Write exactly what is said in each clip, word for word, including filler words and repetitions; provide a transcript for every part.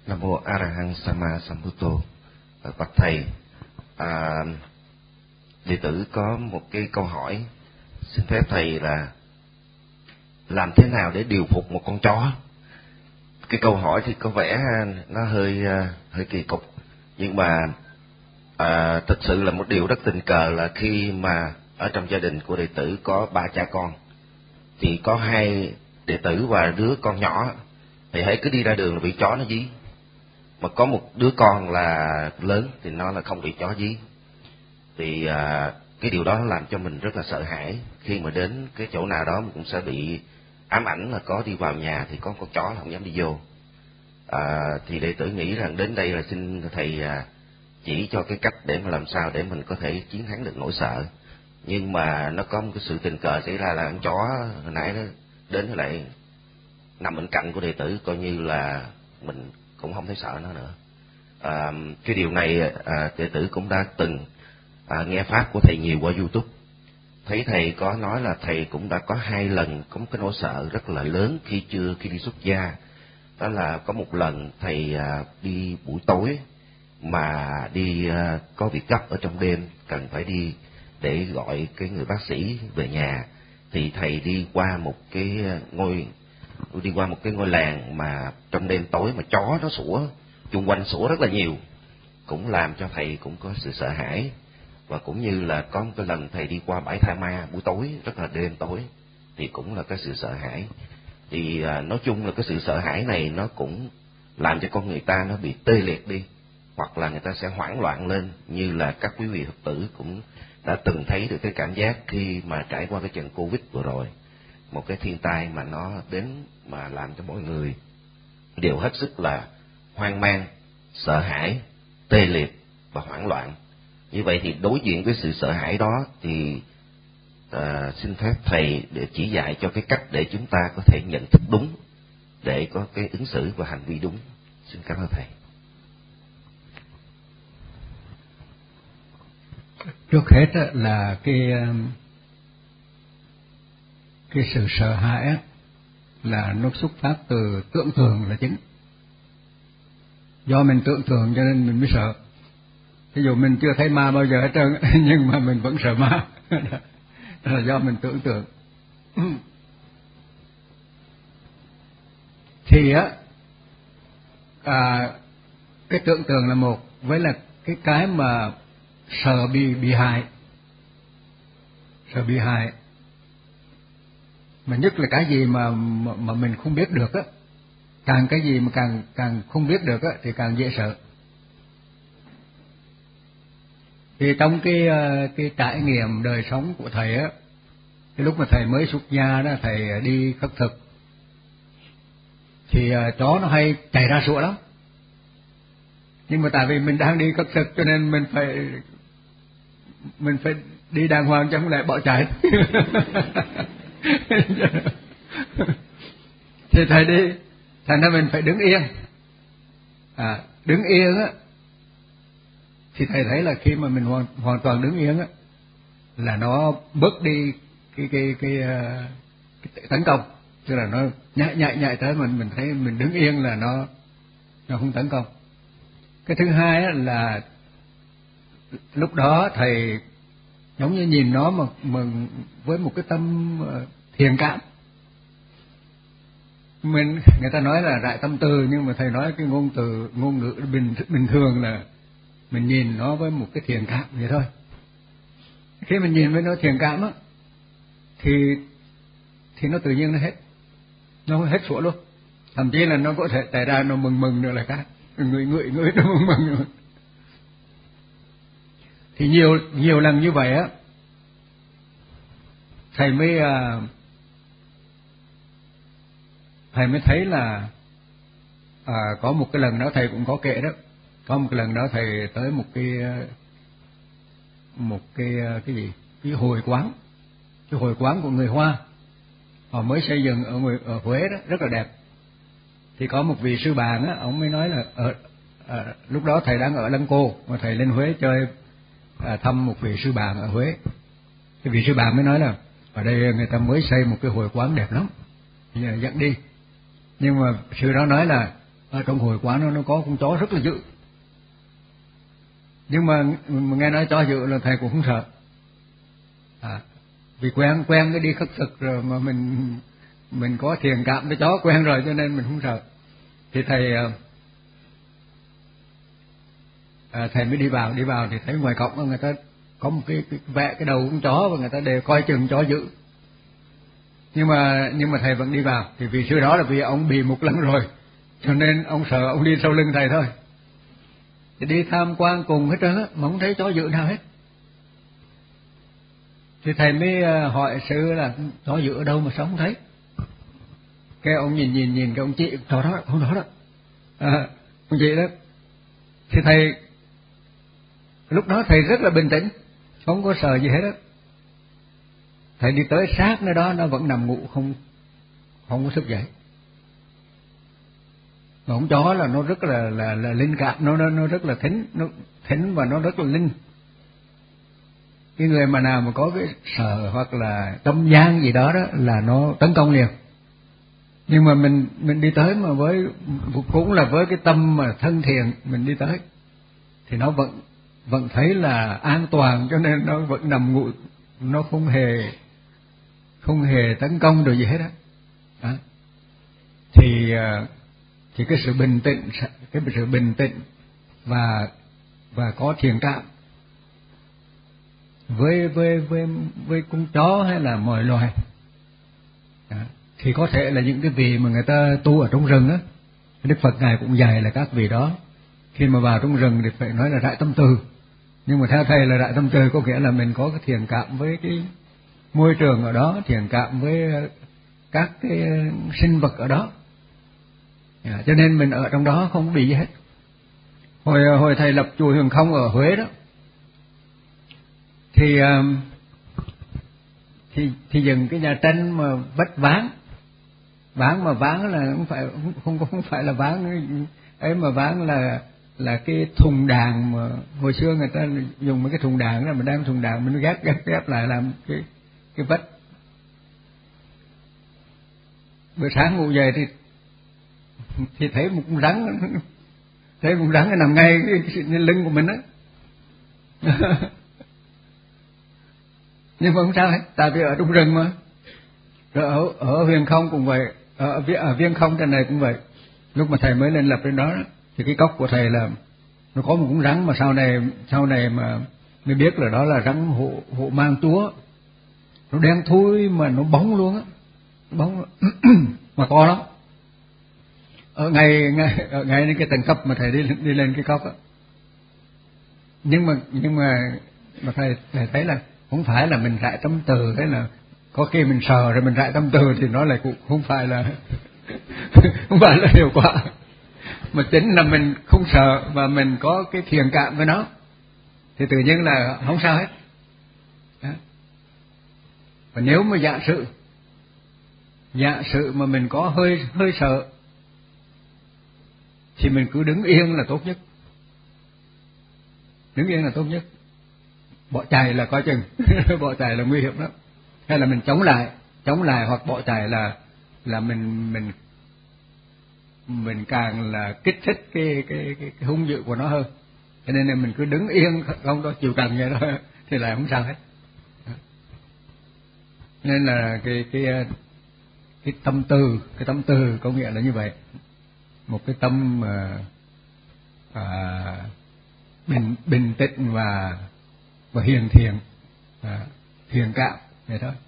Nam mô A Ra Hăng Sama Sambuddho. Bạch thầy, à, đệ tử có một cái câu hỏi, xin phép thầy là làm thế nào để điều phục một con chó? Cái câu hỏi thì có vẻ nó hơi hơi kỳ cục, nhưng mà à, thực sự là một điều rất tình cờ là khi mà ở trong gia đình của đệ tử có ba cha con, thì có hai đệ tử và đứa con nhỏ thì hãy cứ đi ra đường là bị chó nó dí, mà có một đứa con là lớn thì nó là không bị chó dí. Thì à, cái điều đó làm cho mình rất là sợ hãi, khi mà đến cái chỗ nào đó mình cũng sẽ bị ám ảnh là có đi vào nhà thì có con chó là không dám đi vô. À, thì đệ tử nghĩ rằng đến đây là xin thầy à, chỉ cho cái cách để mà làm sao để mình có thể chiến thắng được nỗi sợ. Nhưng mà nó có một cái sự tình cờ xảy ra là con chó hồi nãy nó đến lại nằm bên cạnh của đệ tử, coi như là mình cũng không thấy sợ nó nữa. À, cái điều này à, đệ tử cũng đã từng à, nghe pháp của thầy nhiều qua YouTube. Thấy thầy có nói là thầy cũng đã có hai lần có một cái nỗi sợ rất là lớn khi chưa khi đi xuất gia. Đó là có một lần thầy à, đi buổi tối mà đi à, có việc gấp ở trong đêm, cần phải đi để gọi cái người bác sĩ về nhà, thì thầy đi qua một cái ngôi đi qua một cái ngôi làng mà trong đêm tối mà chó nó sủa chung quanh, sủa rất là nhiều, cũng làm cho thầy cũng có sự sợ hãi. Và cũng như là có một cái lần thầy đi qua bãi tha ma buổi tối, rất là đêm tối, thì cũng là cái sự sợ hãi. Thì à, nói chung là cái sự sợ hãi này nó cũng làm cho con người ta nó bị tê liệt đi, hoặc là người ta sẽ hoảng loạn lên, như là các quý vị Phật tử cũng đã từng thấy được cái cảm giác khi mà trải qua cái trận Covid vừa rồi, một cái thiên tai mà nó đến mà làm cho mọi người đều hết sức là hoang mang, sợ hãi, tê liệt và hoảng loạn. Như vậy thì đối diện với sự sợ hãi đó thì à, xin phép thầy để chỉ dạy cho cái cách để chúng ta có thể nhận thức đúng, để có cái ứng xử và hành vi đúng. Xin cảm ơn thầy. Trước hết là cái cái sự sợ hãi là nó xuất phát từ tưởng tượng là chính. Do mình tưởng tượng cho nên mình mới sợ. Ví dụ mình chưa thấy ma bao giờ hết trơn, nhưng mà mình vẫn sợ ma. Đó là do mình tưởng tượng. Thì á, à, cái tưởng tượng là một, với là cái cái mà sợ bị bị hại, sợ bị hại, mà nhất là cái gì mà mà, mà mình không biết được á, càng cái gì mà càng càng không biết được á thì càng dễ sợ. Thì trong cái cái trải nghiệm đời sống của thầy á, cái lúc mà thầy mới xuất gia đó, thầy đi khất thực, thì chó nó hay chạy ra sủa lắm. Nhưng mà tại vì mình đang đi khất thực cho nên mình phải mình phải đi đàng hoàng chứ không lại bỏ chạy. Thì thầy đi, thành ra mình phải đứng yên. À, đứng yên á, thì thầy thấy là khi mà mình hoàn, hoàn toàn đứng yên á, là nó bớt đi cái cái cái, cái, cái tấn công, tức là nó nhảy nhảy nhảy tới mình, mình thấy mình đứng yên là nó nó không tấn công. Cái thứ hai á là lúc đó thầy giống như nhìn nó mà, mà với một cái tâm thiện cảm. Mình người ta nói là rải tâm từ, nhưng mà thầy nói cái ngôn từ ngôn ngữ bình bình thường là mình nhìn nó với một cái thiện cảm vậy thôi. Khi mình nhìn với nó thiện cảm á, thì thì nó tự nhiên nó hết, nó hết sủa luôn. Thậm chí là nó có thể chạy ra nó mừng mừng nữa là khác, người người người nó mừng mừng nữa. Thì nhiều nhiều lần như vậy á, thầy mới à, thầy mới thấy là à, có một cái lần đó thầy cũng có kể đó, có một cái lần đó thầy tới một cái một cái cái gì cái hội quán, cái hội quán của người Hoa, họ mới xây dựng ở người ở Huế đó, rất là đẹp. Thì có một vị sư bạn á, ông mới nói là ở à, lúc đó thầy đang ở Lăng Cô mà thầy lên Huế chơi, à, thăm một vị sư bạn ở Huế. Cái vị sư bạn mới nói là ở đây người ta mới xây một cái hội quán đẹp lắm, giờ dẫn đi. Nhưng mà sư đó nói là ở trong hội quán nó nó có con chó rất là dữ, nhưng mà, mà nghe nói chó dữ là thầy cũng không sợ, à, vì quen quen cái đi khất thực rồi, mà mình mình có thiện cảm với chó quen rồi cho nên mình không sợ. Thì thầy à, thầy mới đi vào đi vào thì thấy ngoài cổng người ta có một cái, cái vẽ cái đầu con chó và người ta đều coi chừng chó dữ, nhưng mà nhưng mà thầy vẫn đi vào. Thì vì xưa đó là vì ông bị một lần rồi cho nên ông sợ, ông đi sau lưng thầy thôi. Thì đi tham quan cùng hết trơn á mà không thấy chó dữ nào hết. Thì thầy mới hỏi sư là chó dữ ở đâu mà sao không thấy. Cái ông nhìn nhìn nhìn cái ông chị chó đó, không đó đó, à, ông chị đó. Thì thầy lúc đó thầy rất là bình tĩnh, không có sợ gì hết á. Thầy đi tới sát nơi đó nó vẫn nằm ngủ, không không có thức dậy. Mà con chó là nó rất là là là linh cảm, nó nó nó rất là thính, nó thính và nó rất là linh. Cái người mà nào mà có cái sợ hoặc là tâm gian gì đó đó là nó tấn công liền. Nhưng mà mình mình đi tới mà với cũng là với cái tâm mà thân thiện mình đi tới thì nó vẫn vẫn thấy là an toàn, cho nên nó vẫn nằm ngủ, nó không hề không hề tấn công được gì hết á. Đó. Thì thì cái sự bình tĩnh, cái sự bình tĩnh và và có thiện cảm với với với với con chó hay là mọi loài. Đó. Thì có thể là những cái vị mà người ta tu ở trong rừng á, Đức Phật ngài cũng dạy là các vị đó khi mà vào trong rừng thì phải nói là rải tâm từ. Nhưng mà theo thầy là rải tâm từ có nghĩa là mình có cái thiện cảm với cái môi trường ở đó, thiện cảm với các cái sinh vật ở đó. À, cho nên mình ở trong đó không bị gì hết. Hồi hồi thầy lập chùa Huyền Không ở Huế đó, thì thì thì dừng cái nhà tranh mà vách ván, ván mà ván là không phải không không không phải là ván ấy, mà ván là là cái thùng đàn mà hồi xưa người ta dùng mấy cái thùng đàn đó, mình đem thùng đàn mình ghép ghép ghép lại làm cái cái vách. Bữa sáng ngủ dậy thì thì thấy một con rắn, thấy con rắn nằm ngay cái, cái, cái lưng của mình á. Nhưng mà không sao hết, tại vì ở trong rừng mà. Rồi ở ở Huyền Không cũng vậy, ở, ở Viên Không trên này cũng vậy. Lúc mà thầy mới lên lập trên đó, đó thì cái cốc của thầy là nó có một con rắn mà sau này sau này mà mới biết là đó là rắn hộ hộ mang chúa. Nó đen thui mà nó bóng luôn á, bóng mà to lắm. Ở ngay ngay ở ngay đến cái tầng cấp mà thầy đi đi lên cái cốc á. Nhưng mà nhưng mà mà thầy thầy thấy là không phải là mình rải tâm từ, thế là có khi mình sờ rồi mình rải tâm từ thì nó lại cũng không phải là không phải là hiệu quả, mà chính là mình không sợ và mình có cái thiện cảm với nó thì tự nhiên là không sao hết. Đó. Và nếu mà giả sử giả sử mà mình có hơi hơi sợ thì mình cứ đứng yên là tốt nhất, đứng yên là tốt nhất. Bỏ chạy là coi chừng bỏ chạy là nguy hiểm lắm. Hay là mình chống lại chống lại hoặc bỏ chạy là là mình mình mình càng là kích thích cái cái cái, cái hung dữ của nó hơn. Cho nên là mình cứ đứng yên không có chịu trần vậy thôi thì là không sao hết. Nên là cái cái cái tâm từ cái tâm từ có nghĩa là như vậy, một cái tâm mà à, bình bình tĩnh và và hiền thiện, à, thiện cảm vậy thôi.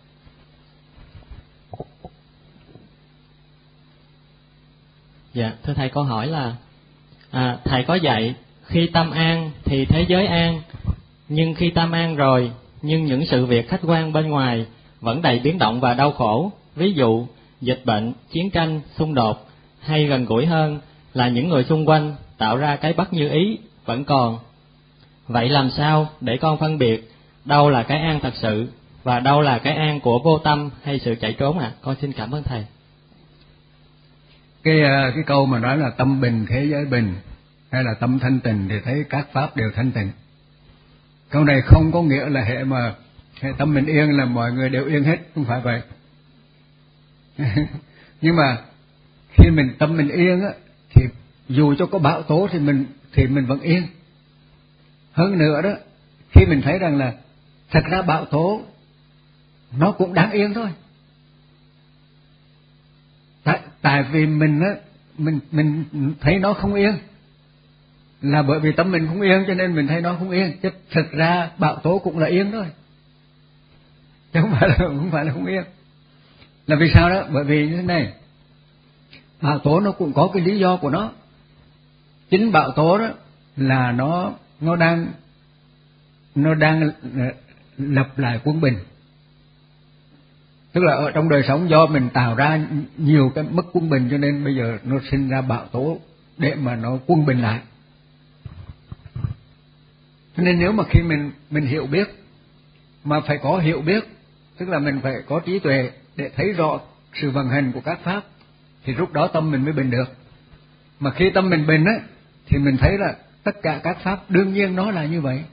Dạ, thưa thầy, câu hỏi là à, thầy có dạy khi tâm an thì thế giới an, nhưng khi tâm an rồi nhưng những sự việc khách quan bên ngoài vẫn đầy biến động và đau khổ, ví dụ dịch bệnh, chiến tranh, xung đột, hay gần gũi hơn là những người xung quanh tạo ra cái bất như ý vẫn còn. Vậy làm sao để con phân biệt đâu là cái an thật sự và đâu là cái an của vô tâm hay sự chạy trốn ạ? À? Con xin cảm ơn thầy. Cái cái câu mà nói là tâm bình thế giới bình, hay là tâm thanh tịnh thì thấy các pháp đều thanh tịnh. Câu này không có nghĩa là hệ mà hệ tâm mình yên là mọi người đều yên hết, không phải vậy. Nhưng mà khi mình tâm mình yên á thì dù cho có bão tố thì mình thì mình vẫn yên. Hơn nữa đó, khi mình thấy rằng là thật ra bão tố nó cũng đáng yên thôi. Tại, tại vì mình á, mình mình thấy nó không yên, là bởi vì tâm mình không yên cho nên mình thấy nó không yên. Chứ thật ra bão tố cũng là yên thôi, chứ không phải là không phải là không yên. Là vì sao đó? Bởi vì như thế này, bão tố nó cũng có cái lý do của nó. Chính bão tố đó là nó nó đang nó đang lập lại quân bình. Tức là ở trong đời sống do mình tạo ra nhiều cái mất quân bình cho nên bây giờ nó sinh ra bão tố để mà nó quân bình lại. Cho nên nếu mà khi mình mình hiểu biết, mà phải có hiểu biết, tức là mình phải có trí tuệ để thấy rõ sự vận hành của các pháp, thì lúc đó tâm mình mới bình được. Mà khi tâm mình bình á, thì mình thấy là tất cả các pháp đương nhiên nó là như vậy.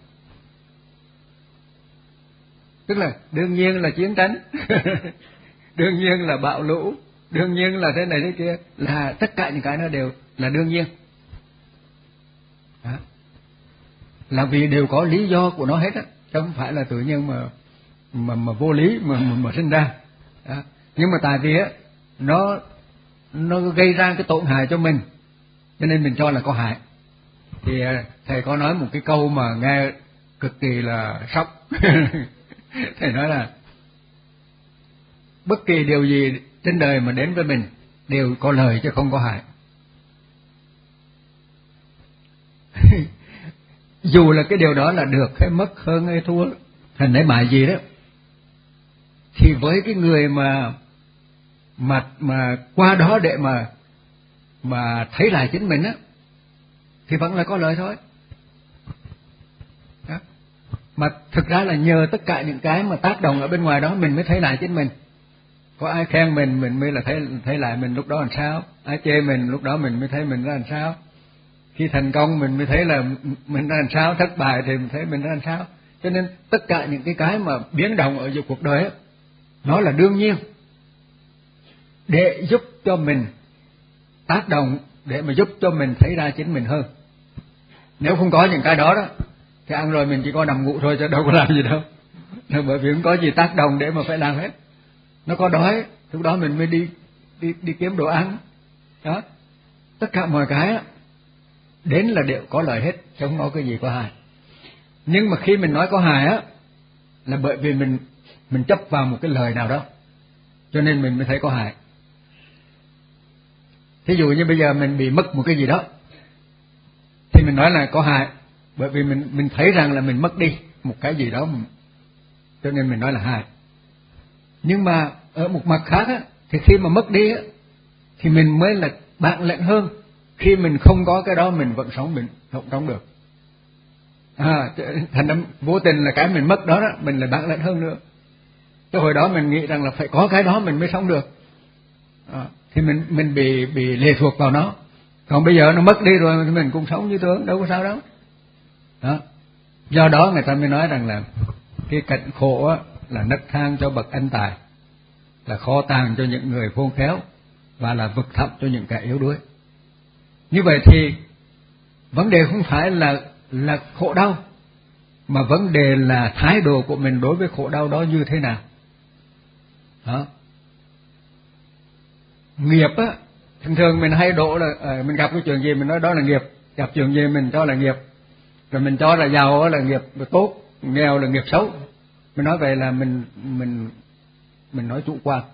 Tức là đương nhiên là chiến tranh, đương nhiên là bão lũ, đương nhiên là thế này thế kia, là tất cả những cái nó đều là đương nhiên. Đó. Là vì đều có lý do của nó hết á, chứ không phải là tự nhiên mà mà mà vô lý mà mà, mà sinh ra. Đó. Nhưng mà tại vì á nó nó gây ra cái tổn hại cho mình, cho nên mình cho là có hại. Thì thầy có nói một cái câu mà nghe cực kỳ là sốc. Thầy nói là bất kỳ điều gì trên đời mà đến với mình đều có lợi chứ không có hại. Dù là cái điều đó là được hay mất, hơn hay thua, thành lấy mại gì đó, thì với cái người mà mà mà qua đó để mà mà thấy lại chính mình á, thì vẫn là có lợi thôi. Đó. Mà thực ra là nhờ tất cả những cái mà tác động ở bên ngoài đó mình mới thấy lại chính mình. Có ai khen mình mình mới là thấy thấy lại mình lúc đó làm sao, ai chê mình lúc đó mình mới thấy mình ra làm sao. Khi thành công mình mới thấy là mình ra làm sao, thất bại thì mình thấy mình ra làm sao. Cho nên tất cả những cái cái mà biến động ở giữa cuộc đời ấy, nó là đương nhiên để giúp cho mình tác động, để mà giúp cho mình thấy ra chính mình hơn. Nếu không có những cái đó đó thì ăn rồi mình chỉ có nằm ngủ thôi chứ đâu có làm gì đâu. Bởi vì không có gì tác động để mà phải làm hết. Nó có đói, lúc đó mình mới đi đi đi kiếm đồ ăn. Đó. Tất cả mọi cái á, đến là đều có lợi hết, chứ không có cái gì có hại. Nhưng mà khi mình nói có hại á, là bởi vì mình mình chấp vào một cái lời nào đó, cho nên mình mới thấy có hại. Thí dụ như bây giờ mình bị mất một cái gì đó, thì mình nói là có hại, bởi vì mình mình thấy rằng là mình mất đi một cái gì đó, cho nên mình nói là hại. Nhưng mà ở một mặt khác á, thì khi mà mất đi á, thì mình mới là bạn lệnh hơn. Khi mình không có cái đó mình vẫn sống, mình không sống được. À, thành ra vô tình là cái mình mất đó, đó mình là bạn lệnh hơn nữa. Cái hồi đó mình nghĩ rằng là phải có cái đó mình mới sống được. À, thì mình mình bị bị lệ thuộc vào nó. Còn bây giờ nó mất đi rồi thì mình cũng sống như thường, đâu có sao đâu. Đó. Do đó người ta mới nói rằng là cái cảnh khổ á, là nấc thang cho bậc anh tài, là kho tàng cho những người khôn khéo, và là vực thẳm cho những kẻ yếu đuối. Như vậy thì vấn đề không phải là là khổ đau, mà vấn đề là thái độ của mình đối với khổ đau đó như thế nào. Đó. Nghiệp á, thường thường mình hay đổ là à, mình gặp cái chuyện gì mình nói đó là nghiệp, gặp chuyện gì mình cho là nghiệp, rồi mình cho là giàu là nghiệp tốt, nghèo là nghiệp xấu. Mình nói vậy là mình mình mình nói chủ quan.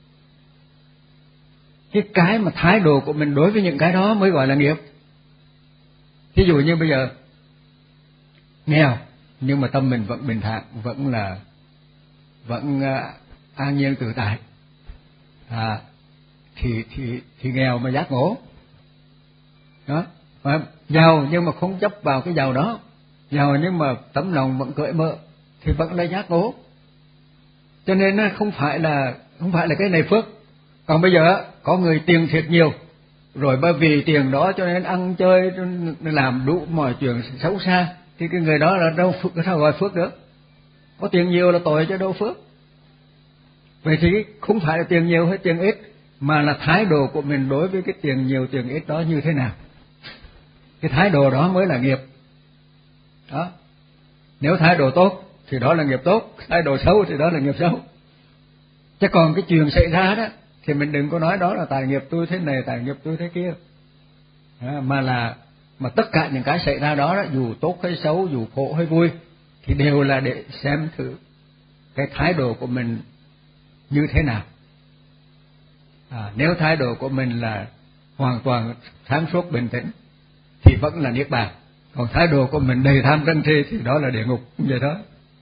Cái cái mà thái độ của mình đối với những cái đó mới gọi là nghiệp. Ví dụ như bây giờ nghèo nhưng mà tâm mình vẫn bình thản, vẫn là vẫn uh, an nhiên tự tại, à, thì thì thì nghèo mà giác ngộ. Đó. Mà giàu nhưng mà không chấp vào cái giàu đó, giàu nhưng mà tấm lòng vẫn cởi mở thì vẫn là giác ngộ. Cho nên nó không phải là không phải là cái này phước. Còn bây giờ có người tiền thiệt nhiều, rồi bởi vì tiền đó cho nên ăn chơi làm đủ mọi chuyện xấu xa, thì cái người đó là đâu phước, sao gọi phước được? Có tiền nhiều là tội chứ đâu phước. Vậy thì không phải là tiền nhiều hay tiền ít, mà là thái độ của mình đối với cái tiền nhiều tiền ít đó như thế nào, cái thái độ đó mới là nghiệp. Đó. Nếu thái độ tốt thì đó là nghiệp tốt, thái độ xấu thì đó là nghiệp xấu. Chứ còn cái chuyện xảy ra đó thì mình đừng có nói đó là tài nghiệp tôi thế này, tài nghiệp tôi thế kia. Đó, mà là mà tất cả những cái xảy ra đó, đó dù tốt hay xấu, dù khổ hay vui thì đều là để xem thử cái thái độ của mình như thế nào. À, nếu thái độ của mình là hoàn toàn sáng suốt bình tĩnh thì vẫn là niết bàn, còn thái độ của mình đầy tham sân si thì đó là địa ngục, vậy đó.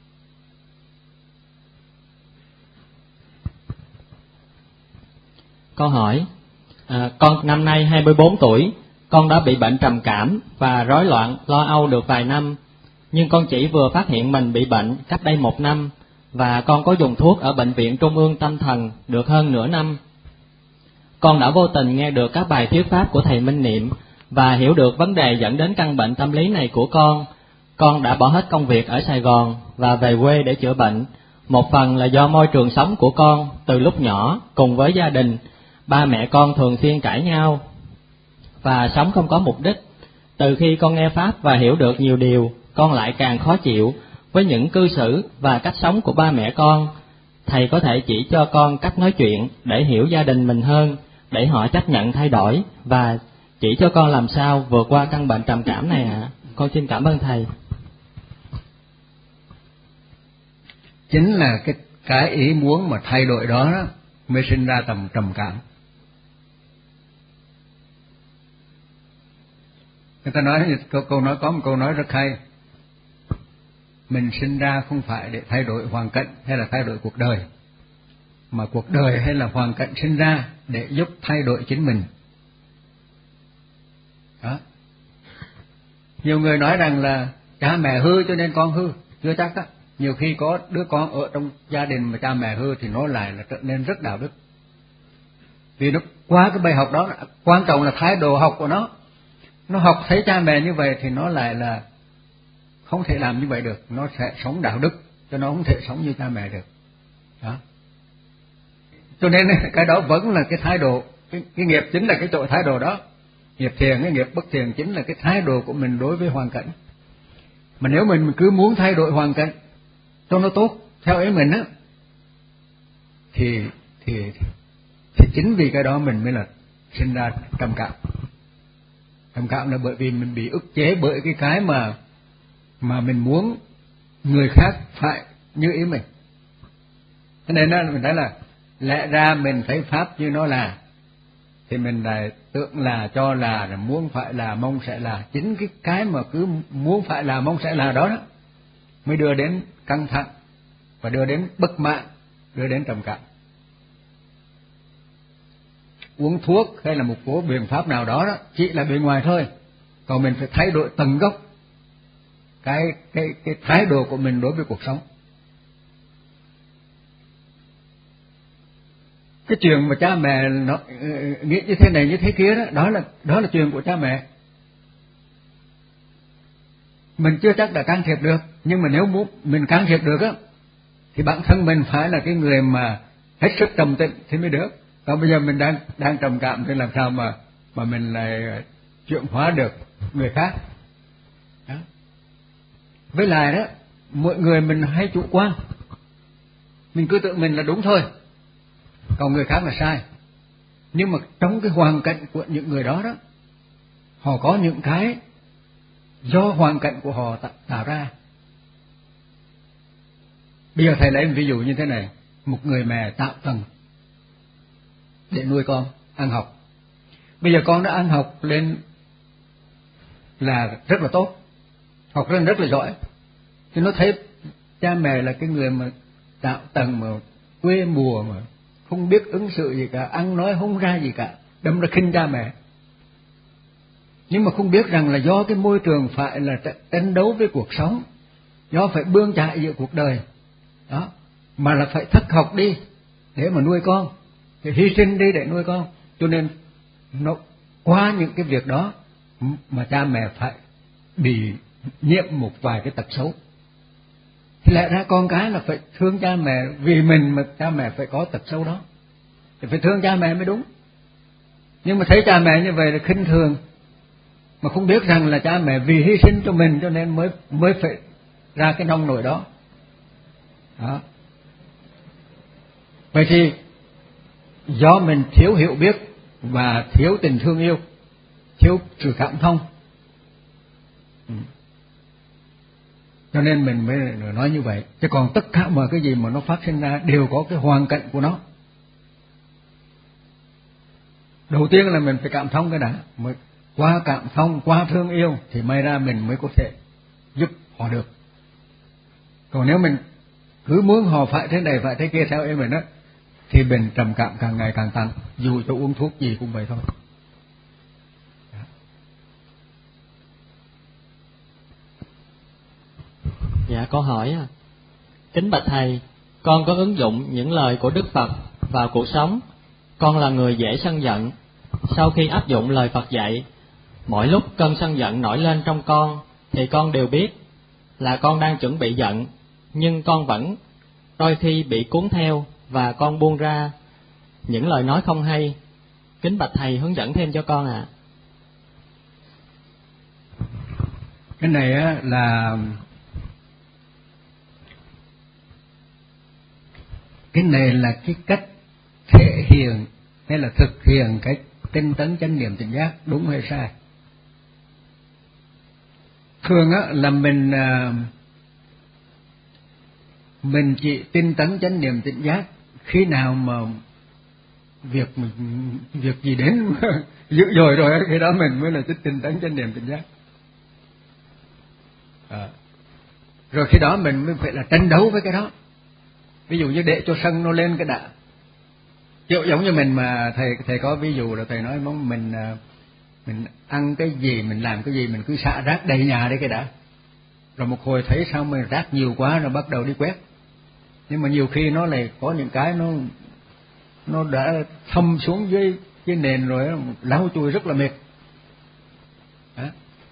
Câu hỏi: à, con năm nay hai mươi bốn tuổi, con đã bị bệnh trầm cảm và rối loạn lo âu được vài năm, nhưng con chỉ vừa phát hiện mình bị bệnh cách đây một năm, và con có dùng thuốc ở bệnh viện Trung ương Tâm thần được hơn nửa năm. Con đã vô tình nghe được các bài thuyết pháp của thầy Minh Niệm và hiểu được vấn đề dẫn đến căn bệnh tâm lý này của con. Con đã bỏ hết công việc ở Sài Gòn và về quê để chữa bệnh. Một phần là do môi trường sống của con từ lúc nhỏ cùng với gia đình, ba mẹ con thường xuyên cãi nhau và sống không có mục đích. Từ khi con nghe pháp và hiểu được nhiều điều, con lại càng khó chịu với những cư xử và cách sống của ba mẹ con. Thầy có thể chỉ cho con cách nói chuyện để hiểu gia đình mình hơn, để họ chấp nhận thay đổi, và chỉ cho con làm sao vượt qua căn bệnh trầm cảm này ạ? À? Con xin cảm ơn thầy. Chính là cái cái ý muốn mà thay đổi đó, đó mới sinh ra tầm trầm cảm. Người ta nói câu, câu nói có một câu nói rất hay: mình sinh ra không phải để thay đổi hoàn cảnh hay là thay đổi cuộc đời, mà cuộc đời hay là hoàn cảnh sinh ra để giúp thay đổi chính mình. Đó. Nhiều người nói rằng là cha mẹ hư cho nên con hư, chưa chắc á. Nhiều khi có đứa con ở trong gia đình mà cha mẹ hư thì nó lại là trở nên rất đạo đức. Vì nó qua cái bài học đó, quan trọng là thái độ học của nó. Nó học thấy cha mẹ như vậy thì nó lại là không thể làm như vậy được, nó sẽ sống đạo đức, cho nó không thể sống như cha mẹ được. Đó. Cho nên cái đó vẫn là cái thái độ, cái, cái nghiệp chính là cái chỗ thái độ đó. Nghiệp thiền, cái nghiệp bất thiền chính là cái thái độ của mình đối với hoàn cảnh. Mà nếu mình cứ muốn thay đổi hoàn cảnh cho nó tốt theo ý mình á, thì thì thì chính vì cái đó mình mới là sinh ra trầm cảm. Trầm cảm là bởi vì mình bị ức chế bởi cái cái mà mà mình muốn người khác phải như ý mình. Cho nên đó, mình thấy là lẽ ra mình thấy pháp như nó là, thì mình lại tưởng là, cho là, là muốn phải là, mong sẽ là. Chính cái cái mà cứ muốn phải là, mong sẽ là đó, đó mới đưa đến căng thẳng và đưa đến bất mãn, đưa đến trầm cảm. Uống thuốc hay là một số biện pháp nào đó, đó chỉ là bề ngoài thôi, còn mình phải thay đổi tận gốc cái cái cái thái độ của mình đối với cuộc sống. Cái chuyện mà cha mẹ nó nghĩ như thế này như thế kia đó, đó là đó là chuyện của cha mẹ. Mình chưa chắc đã can thiệp được, nhưng mà nếu muốn mình can thiệp được á, thì bản thân mình phải là cái người mà hết sức trầm tĩnh thì mới được. Còn bây giờ mình đang đang trầm cảm thì làm sao mà mà mình lại chuyển hóa được người khác? Đó. Với lại đó, mọi người mình hay chủ quan, mình cứ tự mình là đúng thôi, còn người khác là sai. Nhưng mà trong cái hoàn cảnh của những người đó đó, họ có những cái do hoàn cảnh của họ tạo, tạo ra. Bây giờ thầy lấy một ví dụ như thế này: một người mẹ tạo tầng để nuôi con ăn học. Bây giờ con đã ăn học lên là rất là tốt, học lên rất là giỏi, thì nó thấy cha mẹ là cái người mà tạo tầng mà quê mùa mà không biết ứng xử gì cả, ăn nói không ra gì cả, đâm ra khinh cha mẹ. Nhưng mà không biết rằng là do cái môi trường phải là tranh đấu với cuộc sống, do phải bươn chải giữa cuộc đời đó, mà là phải thất học đi để mà nuôi con, để hy sinh đi để nuôi con. Cho nên nó qua những cái việc đó mà cha mẹ phải bị nhiễm một vài cái tật xấu. Thì lẽ ra con cái là phải thương cha mẹ vì mình mà cha mẹ phải có tật xấu đó, thì phải thương cha mẹ mới đúng. Nhưng mà thấy cha mẹ như vậy là khinh thường, mà không biết rằng là cha mẹ vì hy sinh cho mình cho nên mới mới phải ra cái nông nổi đó. Đó. Vậy thì do mình thiếu hiểu biết và thiếu tình thương yêu, thiếu sự cảm thông, cho nên mình mới nói như vậy. Chứ còn tất cả mọi cái gì mà nó phát sinh ra đều có cái hoàn cảnh của nó. Đầu tiên là mình phải cảm thông cái đã, mới qua cảm thông, qua thương yêu thì may ra mình mới có thể giúp họ được. Còn nếu mình cứ muốn họ phải thế này phải thế kia theo ý mình á, thì bệnh trầm cảm càng ngày càng tăng, dù cho uống thuốc gì cũng vậy thôi. Dạ, câu hỏi à. Kính bạch thầy, con có ứng dụng những lời của Đức Phật vào cuộc sống. Con là người dễ sân giận. Sau khi áp dụng lời Phật dạy, mỗi lúc cơn sân giận nổi lên trong con thì con đều biết là con đang chuẩn bị giận, nhưng con vẫn đôi khi bị cuốn theo và con buông ra những lời nói không hay. Kính bạch thầy hướng dẫn thêm cho con ạ. À. Cái này á là cái này là cái cách thể hiện hay là thực hiện cái tinh tấn chánh niệm tỉnh giác, đúng hay sai? Thường á là mình mình chỉ tinh tấn chánh niệm tỉnh giác khi nào mà việc việc gì đến dữ dội rồi, khi đó mình mới là tinh tấn chánh niệm tỉnh giác. À. Rồi khi đó mình mới phải là tranh đấu với cái đó. Ví dụ như để cho sân nó lên cái đã. Kiểu giống như mình mà thầy thầy có ví dụ là thầy nói mình mình ăn cái gì, mình làm cái gì mình cứ xả rác đầy nhà đấy cái đã. Rồi một hồi thấy sao mà rác nhiều quá rồi bắt đầu đi quét. Nhưng mà nhiều khi nó lại có những cái nó nó đã thâm xuống dưới cái nền rồi, lau chùi rất là mệt. Đó.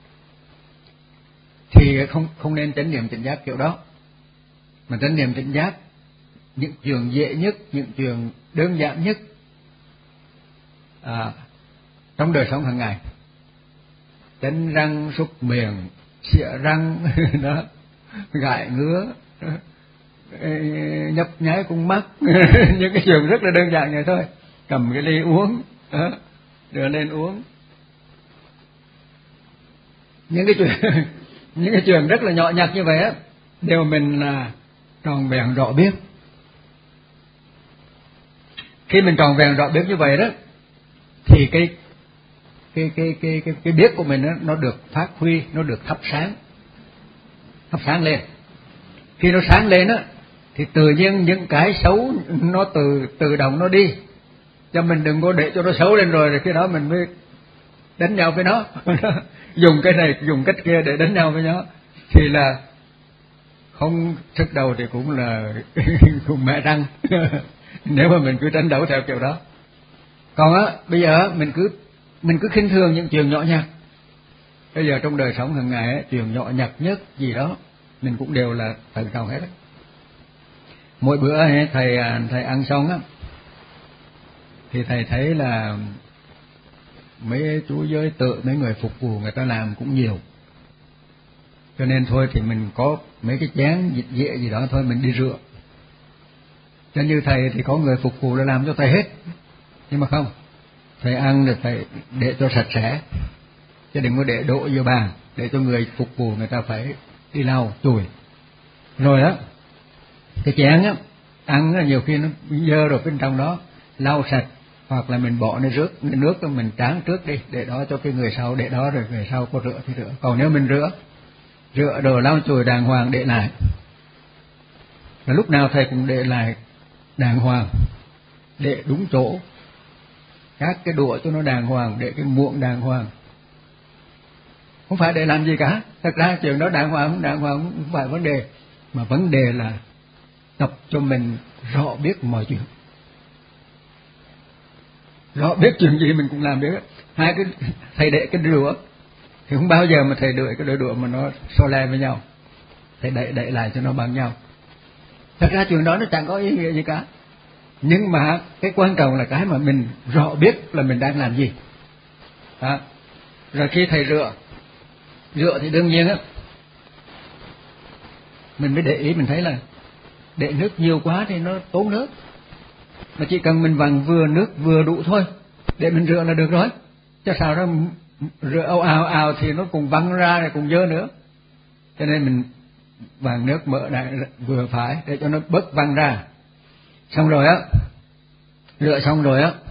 Thì không không nên chánh niệm tỉnh giác kiểu đó. Mà chánh niệm tỉnh giác những chuyện dễ nhất, những chuyện đơn giản nhất à, trong đời sống hàng ngày. Đánh răng, súc miệng, xịa răng, đó, gãi ngứa, nhấp nháy con mắt, những cái chuyện rất là đơn giản vậy thôi. Cầm cái ly uống, đó, đưa lên uống. Những cái chuyện những cái chuyện rất là nhỏ nhặt như vậy á, đều mình là tròn vẹn rõ biết. Khi mình tròn vẹn rõ biết như vậy đó, thì cái cái cái cái cái cái biết của mình đó, nó được phát huy, nó được thắp sáng, thắp sáng lên. Khi nó sáng lên á, thì tự nhiên những cái xấu nó từ tự động nó đi. Cho mình đừng có để cho nó xấu lên rồi, rồi khi đó mình mới đánh nhau với nó. Dùng cái này dùng cách kia để đánh nhau với nó thì là không sức đầu thì cũng là cũng mẹ răng. Nếu mà mình cứ tranh đấu theo kiểu đó. Còn á bây giờ mình cứ mình cứ khinh thường những chuyện nhỏ nhặt. Bây giờ trong đời sống hàng ngày ấy, chuyện nhỏ nhặt nhất gì đó mình cũng đều là tự trọng hết. Mỗi bữa ấy, thầy thầy ăn xong á thì thầy thấy là mấy chú giới tự, mấy người phục vụ người ta làm cũng nhiều. Cho nên thôi thì mình có mấy cái chén dịch dĩa gì đó thôi mình đi rửa. Cho như thầy thì có người phục vụ đã làm cho thầy hết. Nhưng mà không, thầy ăn thì thầy để cho sạch sẽ, chứ đừng có để đổ vô bàn, để cho người phục vụ người ta phải đi lau chùi. Rồi đó, cái chén á, ăn á, nhiều khi nó dơ rồi bên trong đó, lau sạch, hoặc là mình bỏ nó rước nước mình tráng trước đi, để đó cho cái người sau, để đó rồi người sau có rửa thì rửa. Còn nếu mình rửa, rửa đồ lau chùi đàng hoàng để lại, là lúc nào thầy cũng để lại đàng hoàng, để đúng chỗ, các cái đũa cho nó đàng hoàng, để cái muỗng đàng hoàng. Không phải để làm gì cả, thật ra chuyện đó đàng hoàng không đàng hoàng không phải vấn đề, mà vấn đề là tập cho mình rõ biết mọi chuyện. Rõ biết chuyện gì mình cũng làm biết. Hai cái thầy để cái đũa thì không bao giờ mà thầy đợi cái đôi đũa mà nó so le với nhau, thầy đẩy đẩy lại cho nó bằng nhau. Thật ra chuyện đó nó chẳng có ý nghĩa gì cả, nhưng mà cái quan trọng là cái mà mình rõ biết là mình đang làm gì. Đó. Rồi khi thầy rửa, rửa thì đương nhiên á, mình mới để ý mình thấy là để nước nhiều quá thì nó tốn nước. Mà chỉ cần mình vặn vừa nước vừa đủ thôi để mình rửa là được rồi. Chứ sao đó rửa ào ào ào thì nó cùng văng ra rồi cùng dơ nữa. Cho nên mình vặn nước mỡ đại vừa phải để cho nó bớt văng ra. Xong rồi á, rửa xong rồi á,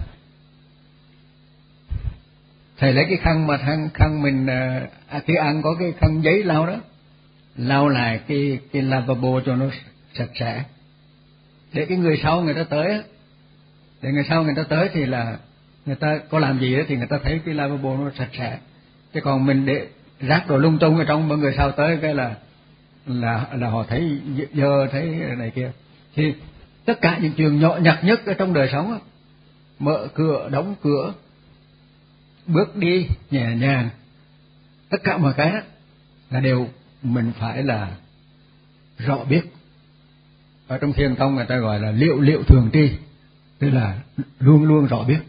thầy lấy cái khăn mà khăn khăn mình à, khi ăn có cái khăn giấy lau đó, lau lại cái cái lavabo cho nó sạch sẽ, để cái người sau người ta tới á, để người sau người ta tới thì là người ta có làm gì đó thì người ta thấy cái lavabo nó sạch sẽ. Chứ còn mình để rác rồi lung tung ở trong, mọi người sau tới cái là là là họ thấy dơ, thấy này kia. Thì tất cả những chuyện nhỏ nhặt nhất ở trong đời sống á, mở cửa, đóng cửa, bước đi nhẹ nhàng, tất cả mọi cái đó là đều mình phải là rõ biết. Ở trong thiền tông người ta gọi là liệu liệu thường tri, tức là luôn luôn rõ biết.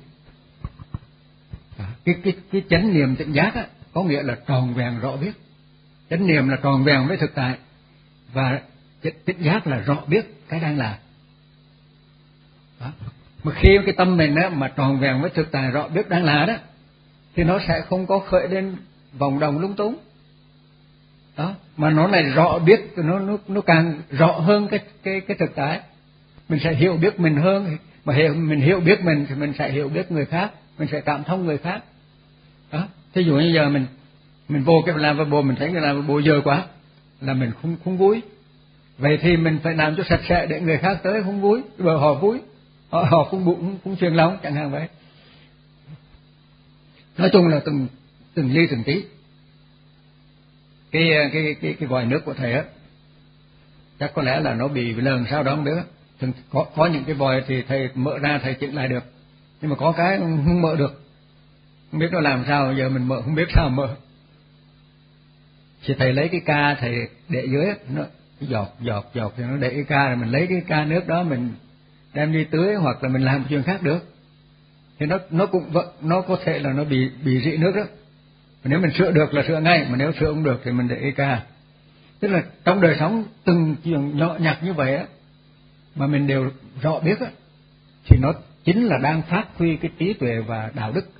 Cái cái cái chánh niệm tỉnh giác á, có nghĩa là tròn vẹn rõ biết. Chánh niệm là tròn vẹn với thực tại, và tỉnh giác là rõ biết cái đang làm. Đó. Mà khi cái tâm mình á mà tròn vẹn với thực tại rõ biết đang là đó, thì nó sẽ không có khởi lên vòng đồng lung túng. Đó, mà nó này rõ biết, nó nó nó càng rõ hơn cái cái cái thực tại. Mình sẽ hiểu biết mình hơn, mà hiểu mình hiểu biết mình thì mình sẽ hiểu biết người khác, mình sẽ cảm thông người khác. Đó, thí dụ như giờ mình mình vô cái lavabo, mình thấy cái lavabo dơ quá là mình không không vui. Vậy thì mình phải làm cho sạch sẽ để người khác tới không vui, bởi họ vui, họ họ cũng bụng cũng phiền lòng chẳng hạn vậy. Nói chung là từng từng ly từng tí. Cái cái cái cái vòi nước của thầy á, chắc có lẽ là nó bị lờn sao đó không biết. Thường có có những cái vòi thì thầy mở ra thầy chỉnh lại được, nhưng mà có cái không mở được, không biết nó làm sao, giờ mình mở không biết sao mở. Thì thầy lấy cái ca thầy để dưới á, nó giọt giọt giọt thì nó để cái ca, rồi mình lấy cái ca nước đó mình đem đi tưới hoặc là mình làm chuyện khác được. Thì nó nó cũng nó có thể là nó bị bị rỉ nước đó. Mà nếu mình sửa được là sửa ngay, mà nếu sửa không được thì mình để ý ca. Tức là trong đời sống từng chuyện nhỏ nhặt như vậy á, mà mình đều rõ biết á, thì nó chính là đang phát huy cái trí tuệ và đạo đức.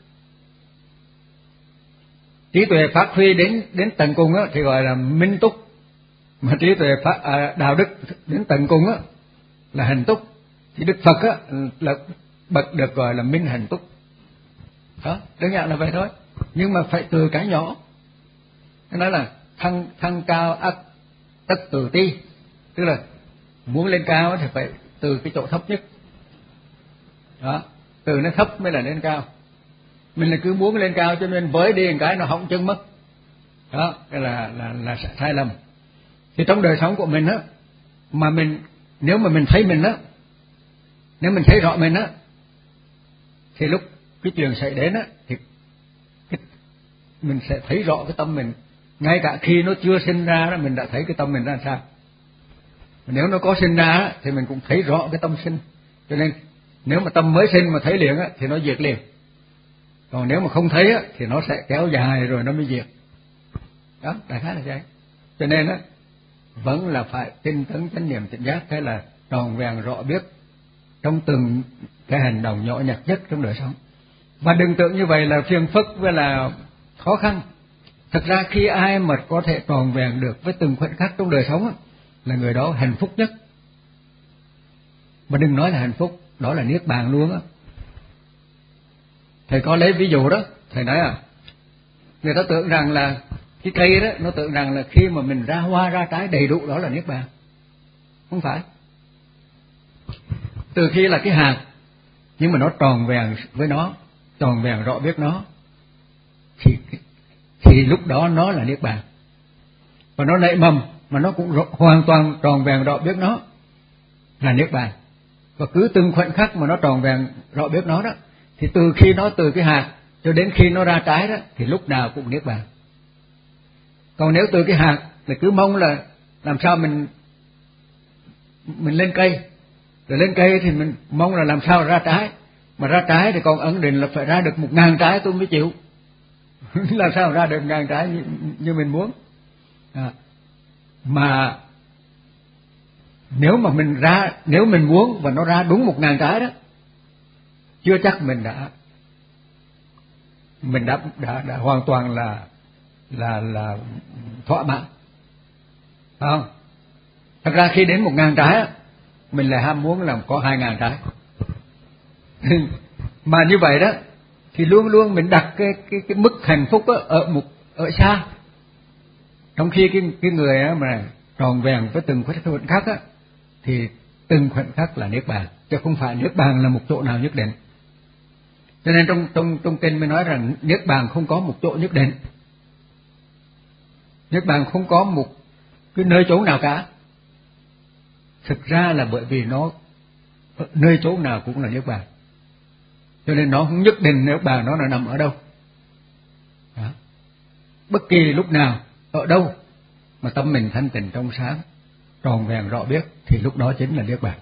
Trí tuệ phát huy đến đến tận cùng á thì gọi là minh túc, mà trí tuệ phát, à, đạo đức đến tận cùng á là hành túc. Thì Đức Phật á là bậc được gọi là minh hành túc. Đó, đơn giản là vậy thôi. Nhưng mà phải từ cái nhỏ. Cái nói là thăng thăng cao ắt tất từ ti, tức là muốn lên cao thì phải từ cái chỗ thấp nhất. Đó, từ nó thấp mới là lên cao. Mình là cứ muốn lên cao cho nên với đi một cái nó hỏng chân mất. Đó, cái là là là sai lầm. Thì trong đời sống của mình á, mà mình nếu mà mình thấy mình á, nếu mình thấy rõ mình á, thì lúc cái chuyện xảy đến á thì cái, mình sẽ thấy rõ cái tâm mình. Ngay cả khi nó chưa sinh ra đó, mình đã thấy cái tâm mình ra sao. Nếu nó có sinh ra á, thì mình cũng thấy rõ cái tâm sinh. Cho nên nếu mà tâm mới sinh mà thấy liền á, thì nó diệt liền. Còn nếu mà không thấy á, thì nó sẽ kéo dài rồi nó mới diệt. Đó, đại khái là vậy. Cho nên á, vẫn là phải tinh tấn chánh niệm tỉnh giác, thế là tròn vẹn rõ biết trong từng cái hành động nhỏ nhặt nhất trong đời sống. Và đừng tưởng như vậy là phiền phức với là khó khăn. Thật ra khi ai mà có thể tròn vẹn được với từng khoảnh khắc trong đời sống á, là người đó hạnh phúc nhất. Mà đừng nói là hạnh phúc, đó là niết bàn luôn á. Thầy có lấy ví dụ đó, thầy nói à, người ta tưởng rằng là cái cây đó, nó tưởng rằng là khi mà mình ra hoa ra trái đầy đủ đó là niết bàn. Không phải. Từ khi là cái hạt, nhưng mà nó tròn vẹn với nó, tròn vẹn rõ biết nó, thì thì lúc đó nó là niết bàn. Và nó nảy mầm mà nó cũng rõ, hoàn toàn tròn vẹn rõ biết nó là niết bàn. Và cứ từng khoảnh khắc mà nó tròn vẹn rõ biết nó đó, thì từ khi nó từ cái hạt cho đến khi nó ra trái đó, thì lúc nào cũng niết bàn. Còn nếu từ cái hạt là cứ mong là làm sao mình mình lên cây, rồi lên cây thì mình mong là làm sao ra trái, mà ra trái thì còn ấn định là phải ra được một ngàn trái tôi mới chịu. làm sao ra được ngàn trái như, như mình muốn. À, mà nếu mà mình ra, nếu mình muốn và nó ra đúng một ngàn trái đó, chưa chắc mình đã mình đã đã, đã hoàn toàn là là là thỏa mãn, phải không? Thật ra khi đến một ngàn trái mình lại ham muốn là có hai ngàn trái. Mà như vậy đó thì luôn luôn mình đặt cái cái cái mức hạnh phúc đó ở một ở xa, trong khi cái cái người đó mà tròn vẹn với từng khoảnh khắc á thì từng khoảnh khắc là niết bàn, chứ không phải niết bàn là một chỗ nào nhất định. Cho nên trong trong trong kinh mới nói rằng niết bàn không có một chỗ nhất định, niết bàn không có một cái nơi chỗ nào cả. Thực ra là bởi vì nó nơi chỗ nào cũng là niết bàn, cho nên nó không nhất định niết bàn nó là nằm ở đâu. Đó. Bất kỳ lúc nào, ở đâu mà tâm mình thanh tịnh trong sáng, tròn vẹn rõ biết thì lúc đó chính là niết bàn.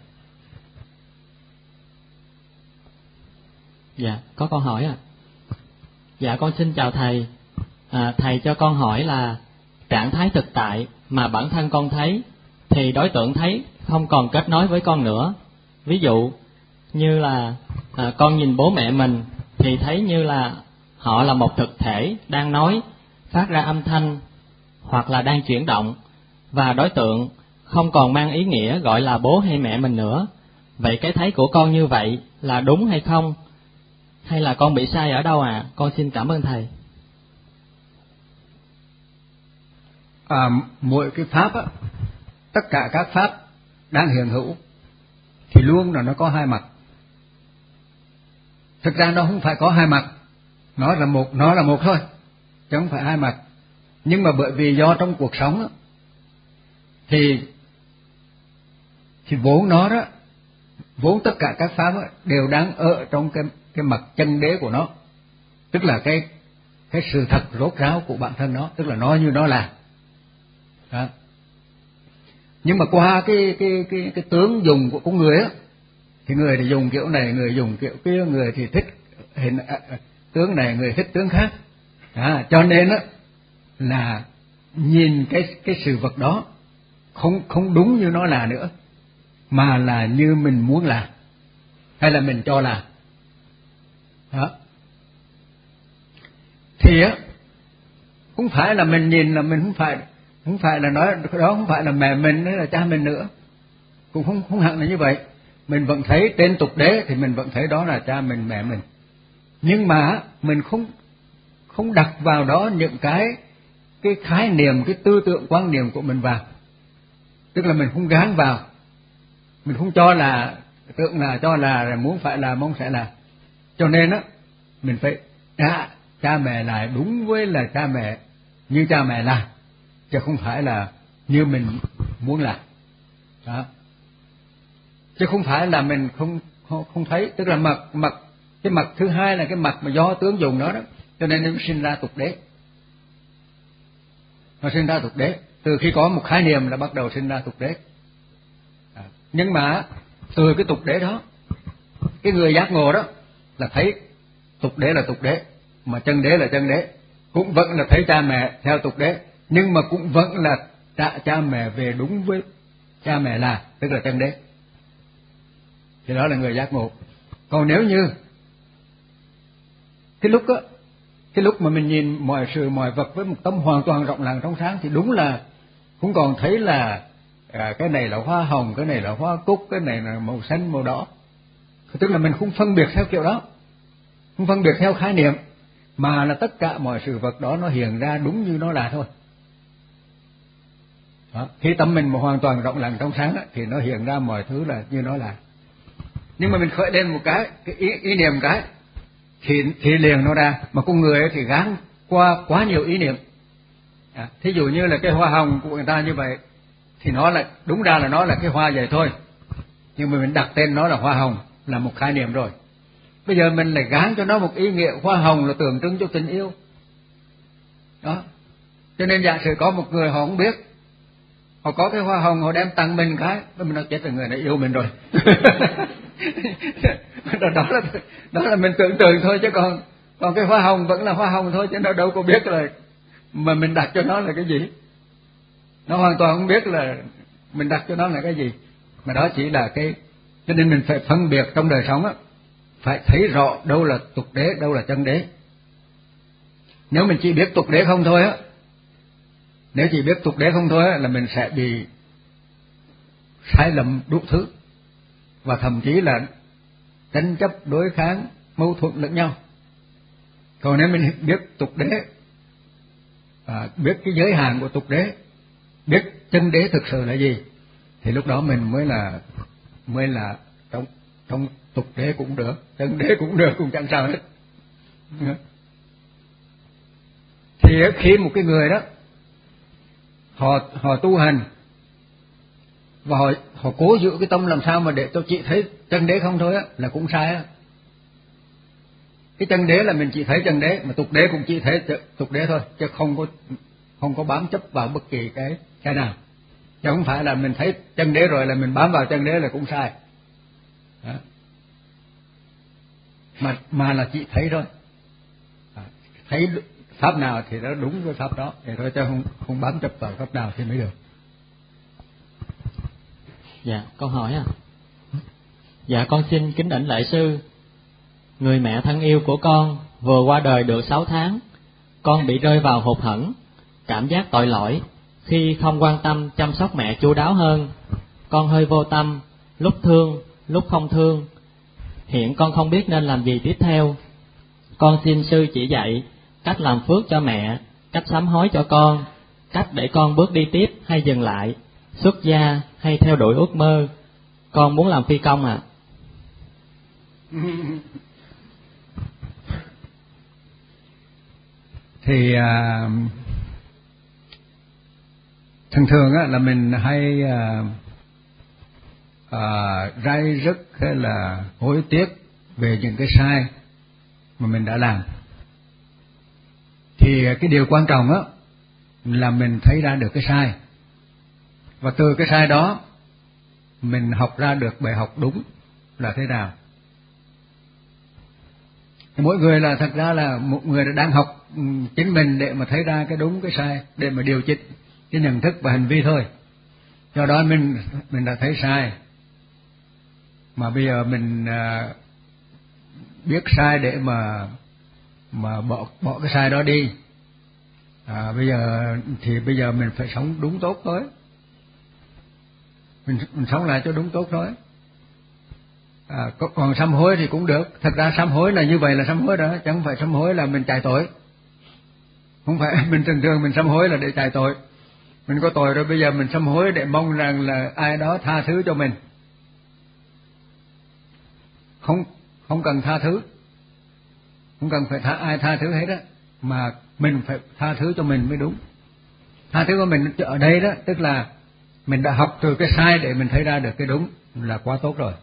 Dạ, có câu hỏi à. Dạ, con xin chào thầy. À, thầy cho con hỏi là trạng thái thực tại mà bản thân con thấy thì đối tượng thấy không còn kết nối với con nữa. Ví dụ như là à, con nhìn bố mẹ mình thì thấy như là họ là một thực thể đang nói, phát ra âm thanh hoặc là đang chuyển động, và đối tượng không còn mang ý nghĩa gọi là bố hay mẹ mình nữa. Vậy cái thấy của con như vậy là đúng hay không? Hay là con bị sai ở đâu à? Con xin cảm ơn thầy. À, mỗi cái pháp á, tất cả các pháp đang hiện hữu thì luôn là nó có hai mặt. Thực ra nó không phải có hai mặt, nó là một, nó là một thôi, chứ không phải hai mặt. Nhưng mà bởi vì do trong cuộc sống á, thì thì vốn nó đó, vốn tất cả các pháp á, đều đang ở trong cái cái mặt chân đế của nó, tức là cái cái sự thật rốt ráo của bản thân nó, tức là nó như nó là. Đó. Nhưng mà qua cái cái cái cái tướng dùng của con người á, thì người thì dùng kiểu này, người dùng kiểu kia, người thì thích hình à, tướng này, người thích tướng khác. À, cho nên á là nhìn cái cái sự vật đó không không đúng như nó là nữa, mà là như mình muốn là, hay là mình cho là. Đó. Thì á không phải là mình nhìn là mình không phải không phải là nói đó không phải là mẹ mình hay là cha mình nữa, cũng không không hẳn là như vậy. Mình vẫn thấy trên tục đế thì mình vẫn thấy đó là cha mình, mẹ mình, nhưng mà mình không không đặt vào đó những cái cái khái niệm, cái tư tưởng quan niệm của mình vào, tức là mình không gán vào, mình không cho là tưởng là cho là muốn phải là mong sẽ là. Cho nên á mình phải đã cha mẹ lại đúng với là cha mẹ như cha mẹ là, chứ không phải là như mình muốn làm. Đó. Chứ không phải là mình không không, không thấy, tức là mặt mặt cái mặt thứ hai là cái mặt mà do tướng dùng đó đó, cho nên nó sinh ra tục đế. Nó sinh ra tục đế, từ khi có một khái niệm là bắt đầu sinh ra tục đế. À, nhưng mà từ cái tục đế đó, cái người giác ngộ đó là thấy tục đế là tục đế, mà chân đế là chân đế, cũng vẫn là thấy cha mẹ theo tục đế, nhưng mà cũng vẫn là trả cha mẹ về đúng với cha mẹ là, tức là chân đế. Thì đó là người giác ngộ. Còn nếu như cái lúc á, cái lúc mà mình nhìn mọi sự mọi vật với một tâm hoàn toàn rộng lặng trong sáng thì đúng là cũng còn thấy là à, cái này là hoa hồng, cái này là hoa cúc, cái này là màu xanh, màu đỏ. Tức là mình không phân biệt theo kiểu đó, không phân biệt theo khái niệm, mà là tất cả mọi sự vật đó nó hiện ra đúng như nó là thôi. Đó. Khi tâm mình mà hoàn toàn rộng lặng trong sáng á, thì nó hiện ra mọi thứ là như nó là. Nhưng mà mình khởi lên một cái, cái ý, ý niệm cái thì, thì liền nó ra. Mà con người ấy thì gán qua quá nhiều ý niệm. À, thí dụ như là cái hoa hồng của người ta như vậy thì nó là đúng ra là nó là cái hoa vậy thôi, nhưng mà mình đặt tên nó là hoa hồng là một khái niệm rồi. Bây giờ mình lại gán cho nó một ý nghĩa hoa hồng là tượng trưng cho tình yêu. Đó. Cho nên giả sử có một người họ không biết, họ có cái hoa hồng họ đem tặng mình cái, mình nói chết rồi, người này yêu mình rồi. đó, đó là đó là mình tưởng tượng thôi, chứ còn Còn cái hoa hồng vẫn là hoa hồng thôi, chứ nó đâu có biết là mà mình đặt cho nó là cái gì. Nó hoàn toàn không biết là mình đặt cho nó là cái gì. Mà đó chỉ là cái, cho nên mình phải phân biệt trong đời sống á, phải thấy rõ đâu là tục đế, đâu là chân đế. Nếu mình chỉ biết tục đế không thôi á, nếu chỉ biết tục đế không thôi á, là mình sẽ bị sai lầm đủ thứ, và thậm chí là tranh chấp, đối kháng, mâu thuẫn lẫn nhau. Còn nếu mình biết tục đế, à, biết cái giới hạn của tục đế, biết chân đế thực sự là gì, thì lúc đó mình mới là mới là trong trong tục đế cũng được, chân đế cũng được, cũng chẳng sao hết. Thì khi một cái người đó họ họ tu hành và họ họ cố giữ cái tâm làm sao mà để cho chị thấy chân đế không thôi á, là cũng sai á. Cái chân đế là mình chỉ thấy chân đế, mà tục đế cũng chỉ thấy tục đế thôi, chứ không có không có bám chấp vào bất kỳ cái cái nào. Chứ không phải là mình thấy chân đế rồi là mình bám vào chân đế là cũng sai. Đó. Mà mà là chỉ thấy thôi. À, thấy pháp nào thì nó đúng với pháp đó, thì thôi, chứ không không bám chấp vào pháp nào thì mới được. Dạ, câu hỏi à. Dạ, con xin kính đảnh lạy sư. Người mẹ thân yêu của con vừa qua đời được sáu tháng. Con bị rơi vào hụt hẫng, cảm giác tội lỗi khi không quan tâm chăm sóc mẹ chu đáo hơn. Con hơi vô tâm, lúc thương, lúc không thương. Hiện con không biết nên làm gì tiếp theo. Con xin sư chỉ dạy cách làm phước cho mẹ, cách sám hối cho con, cách để con bước đi tiếp hay dừng lại, xuất gia hay theo đuổi ước mơ. Con muốn làm phi công ạ. À. Thì à, thường thường á, là mình hay à, à, ray rứt hay là hối tiếc về những cái sai mà mình đã làm. Thì cái điều quan trọng á là mình thấy ra được cái sai, và từ cái sai đó mình học ra được bài học đúng là thế nào. Mỗi người là thật ra là một người đã đang học chính mình để mà thấy ra cái đúng cái sai, để mà điều chỉnh cái nhận thức và hành vi thôi. Do đó mình mình đã thấy sai, mà bây giờ mình à, biết sai để mà mà bỏ bỏ cái sai đó đi. À, bây giờ thì bây giờ mình phải sống đúng tốt thôi. Mình mình sống lại cho đúng tốt thôi. À, còn sám hối thì cũng được. Thật ra sám hối là như vậy là sám hối đó, chẳng phải sám hối là mình chạy tội. Không phải mình thường thường mình sám hối là để chạy tội. Mình có tội rồi, bây giờ mình sám hối để mong rằng là ai đó tha thứ cho mình. Không không cần tha thứ, không cần phải tha ai tha thứ hết á, mà mình phải tha thứ cho mình mới đúng. Tha thứ của mình ở đây đó, tức là mình đã học từ cái sai để mình thấy ra được cái đúng, là quá tốt rồi.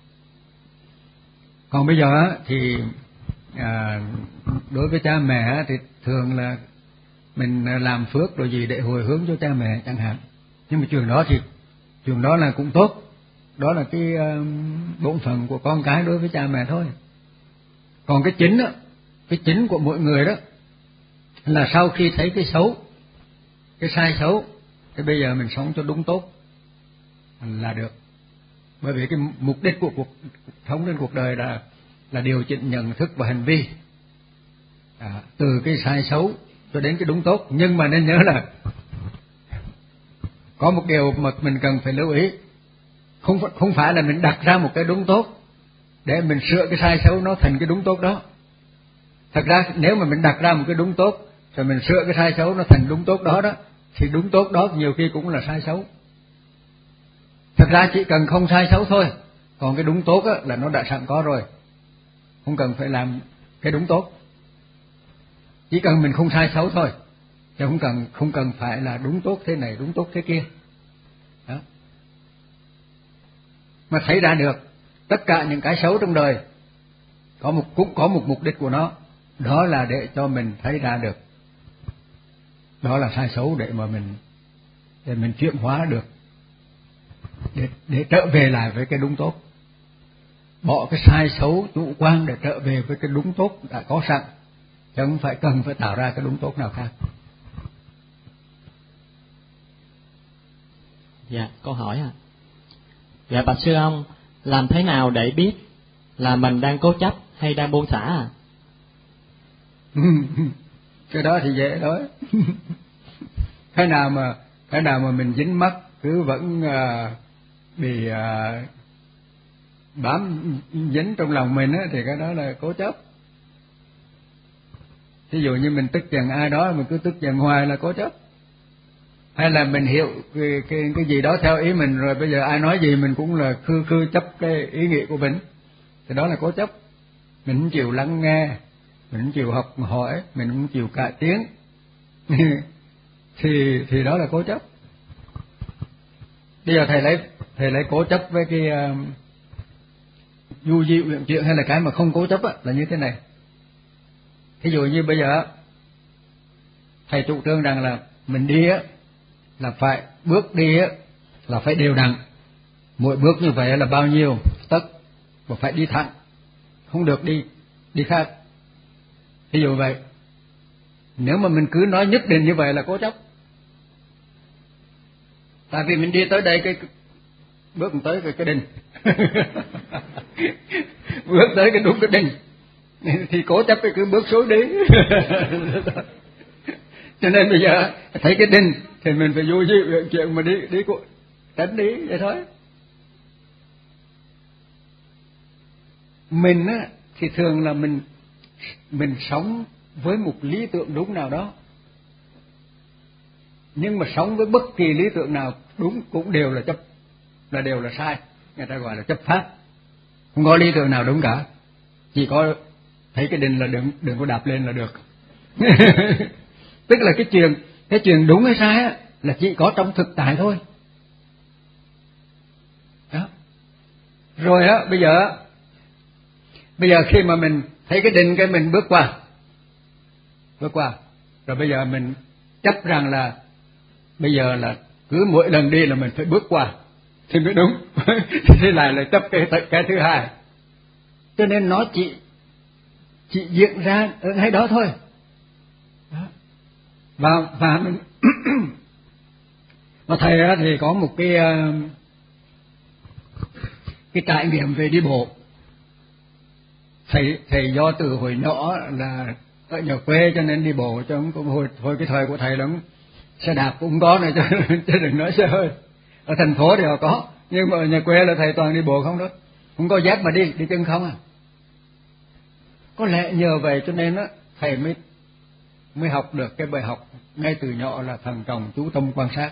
Còn bây giờ thì à, đối với cha mẹ thì thường là mình làm phước rồi gì để hồi hướng cho cha mẹ chẳng hạn. Nhưng mà trường đó thì trường đó là cũng tốt, đó là cái uh, bổn phận của con cái đối với cha mẹ thôi. Còn cái chính đó, cái chính của mỗi người đó là sau khi thấy cái xấu, cái sai xấu, thì bây giờ mình sống cho đúng tốt là được. Bởi vì cái mục đích của cuộc sống trên cuộc đời là là điều chỉnh nhận thức và hành vi, à, từ cái sai xấu cho đến cái đúng tốt. Nhưng mà nên nhớ là có một điều mà mình cần phải lưu ý, không không phải là mình đặt ra một cái đúng tốt để mình sửa cái sai xấu nó thành cái đúng tốt đó. Thật ra nếu mà mình đặt ra một cái đúng tốt rồi mình sửa cái sai xấu nó thành đúng tốt đó đó, thì đúng tốt đó nhiều khi cũng là sai xấu. Thật ra chỉ cần không sai xấu thôi, còn cái đúng tốt á, là nó đã sẵn có rồi, không cần phải làm cái đúng tốt. Chỉ cần mình không sai xấu thôi, chứ không cần không cần phải là đúng tốt thế này, đúng tốt thế kia. Đó. Mà thấy ra được tất cả những cái xấu trong đời có một cũng có một mục đích của nó, đó là để cho mình thấy ra được đó là sai xấu, để mà mình để mình chuyển hóa được, để để trở về lại với cái đúng tốt, bỏ cái sai xấu chủ quan để trở về với cái đúng tốt đã có sẵn, chứ không phải cần phải tạo ra cái đúng tốt nào khác. Dạ, câu hỏi à. Dạ bạch sư ông, làm thế nào để biết là mình đang cố chấp hay đang buông xả à? Cái đó thì dễ nói. Cái nào mà cái nào mà mình dính mắc cứ vẫn uh, bị uh, bám dính trong lòng mình á, thì cái đó là cố chấp. Ví dụ như mình tức giận ai đó mình cứ tức giận hoài là cố chấp. Hay là mình hiểu cái, cái, cái gì đó theo ý mình rồi bây giờ ai nói gì mình cũng là khư khư chấp cái ý nghĩa của mình, thì đó là cố chấp. Mình không chịu lắng nghe, mình không chịu học hỏi, mình không chịu cải tiến thì thì đó là cố chấp. Bây giờ thầy lấy thầy lấy cố chấp với cái uh, du di uyển chuyển hay là cái mà không cố chấp á, là như thế này. Ví dụ như bây giờ thầy chủ trương rằng là mình đi á là phải bước đi á là phải đều đặn, mỗi bước như vậy là bao nhiêu tấc, và phải đi thẳng, không được đi đi khác. Ví dụ vậy, nếu mà mình cứ nói nhất định như vậy là cố chấp. Tại vì mình đi tới đây cái bước tới cái cái đình bước tới cái đúng cái đình thì cố chấp cái cứ bước xuống đi. Cho nên bây giờ thấy cái đình thì mình phải vô duyên chuyện mà đi đi tránh đi vậy thôi. Mình á thì thường là mình mình sống với một lý tưởng đúng nào đó, nhưng mà sống với bất kỳ lý tưởng nào đúng cũng đều là chấp, là đều là sai, người ta gọi là chấp pháp. Không có lý tưởng nào đúng cả, chỉ có thấy cái đình là đừng đừng có đạp lên là được. Tức là cái chuyện cái chuyện đúng hay sai á là chỉ có trong thực tại thôi. Đó. Rồi á bây giờ bây giờ khi mà mình thấy cái đình cái mình bước qua bước qua rồi bây giờ mình chấp rằng là bây giờ là cứ mỗi lần đi là mình phải bước qua thì mới đúng. Thế lại là chấp cái cái thứ hai. Cho nên nó chỉ chỉ diễn ra ở ngay đó thôi. Đó. Và và mình và thầy á thì có một cái cái trải nghiệm về đi bộ. Thầy thầy do từ hồi nhỏ là ở nhà quê cho nên đi bộ, cho cũng hồi hồi cái thời của thầy lắm, xe đạp cũng có này, cho, cho đừng nói xe hơi. Ở thành phố thì họ có, nhưng mà ở nhà quê là thầy toàn đi bộ không đó, không có dép mà đi đi chân không à. Có lẽ nhờ vậy cho nên á thầy mới mới học được cái bài học ngay từ nhỏ là thận trọng chú tâm quan sát.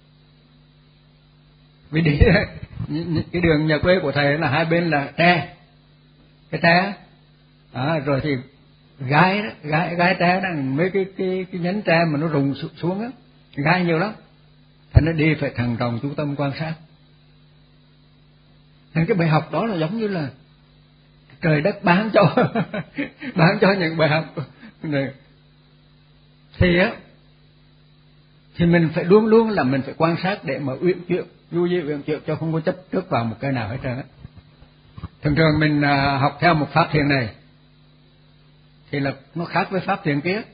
Vì đi cái đường nhà quê của thầy là hai bên là tre, cái tre à, rồi thì gai đó, gai gai tre đó, mấy cái cái cái nhánh tre mà nó rụng xuống á, gai nhiều lắm, thành nó đi phải thận trọng chú tâm quan sát. Nên cái bài học đó là giống như là trời đất bán cho bán cho những bài học này. Thì á thì mình phải luôn luôn là mình phải quan sát để mà uyển chuyển, du di uyển chuyển, cho không có chấp trước vào một cái nào hết trơn á. Thường thường mình à, học theo một pháp thiền này thì là nó khác với pháp thiền kia.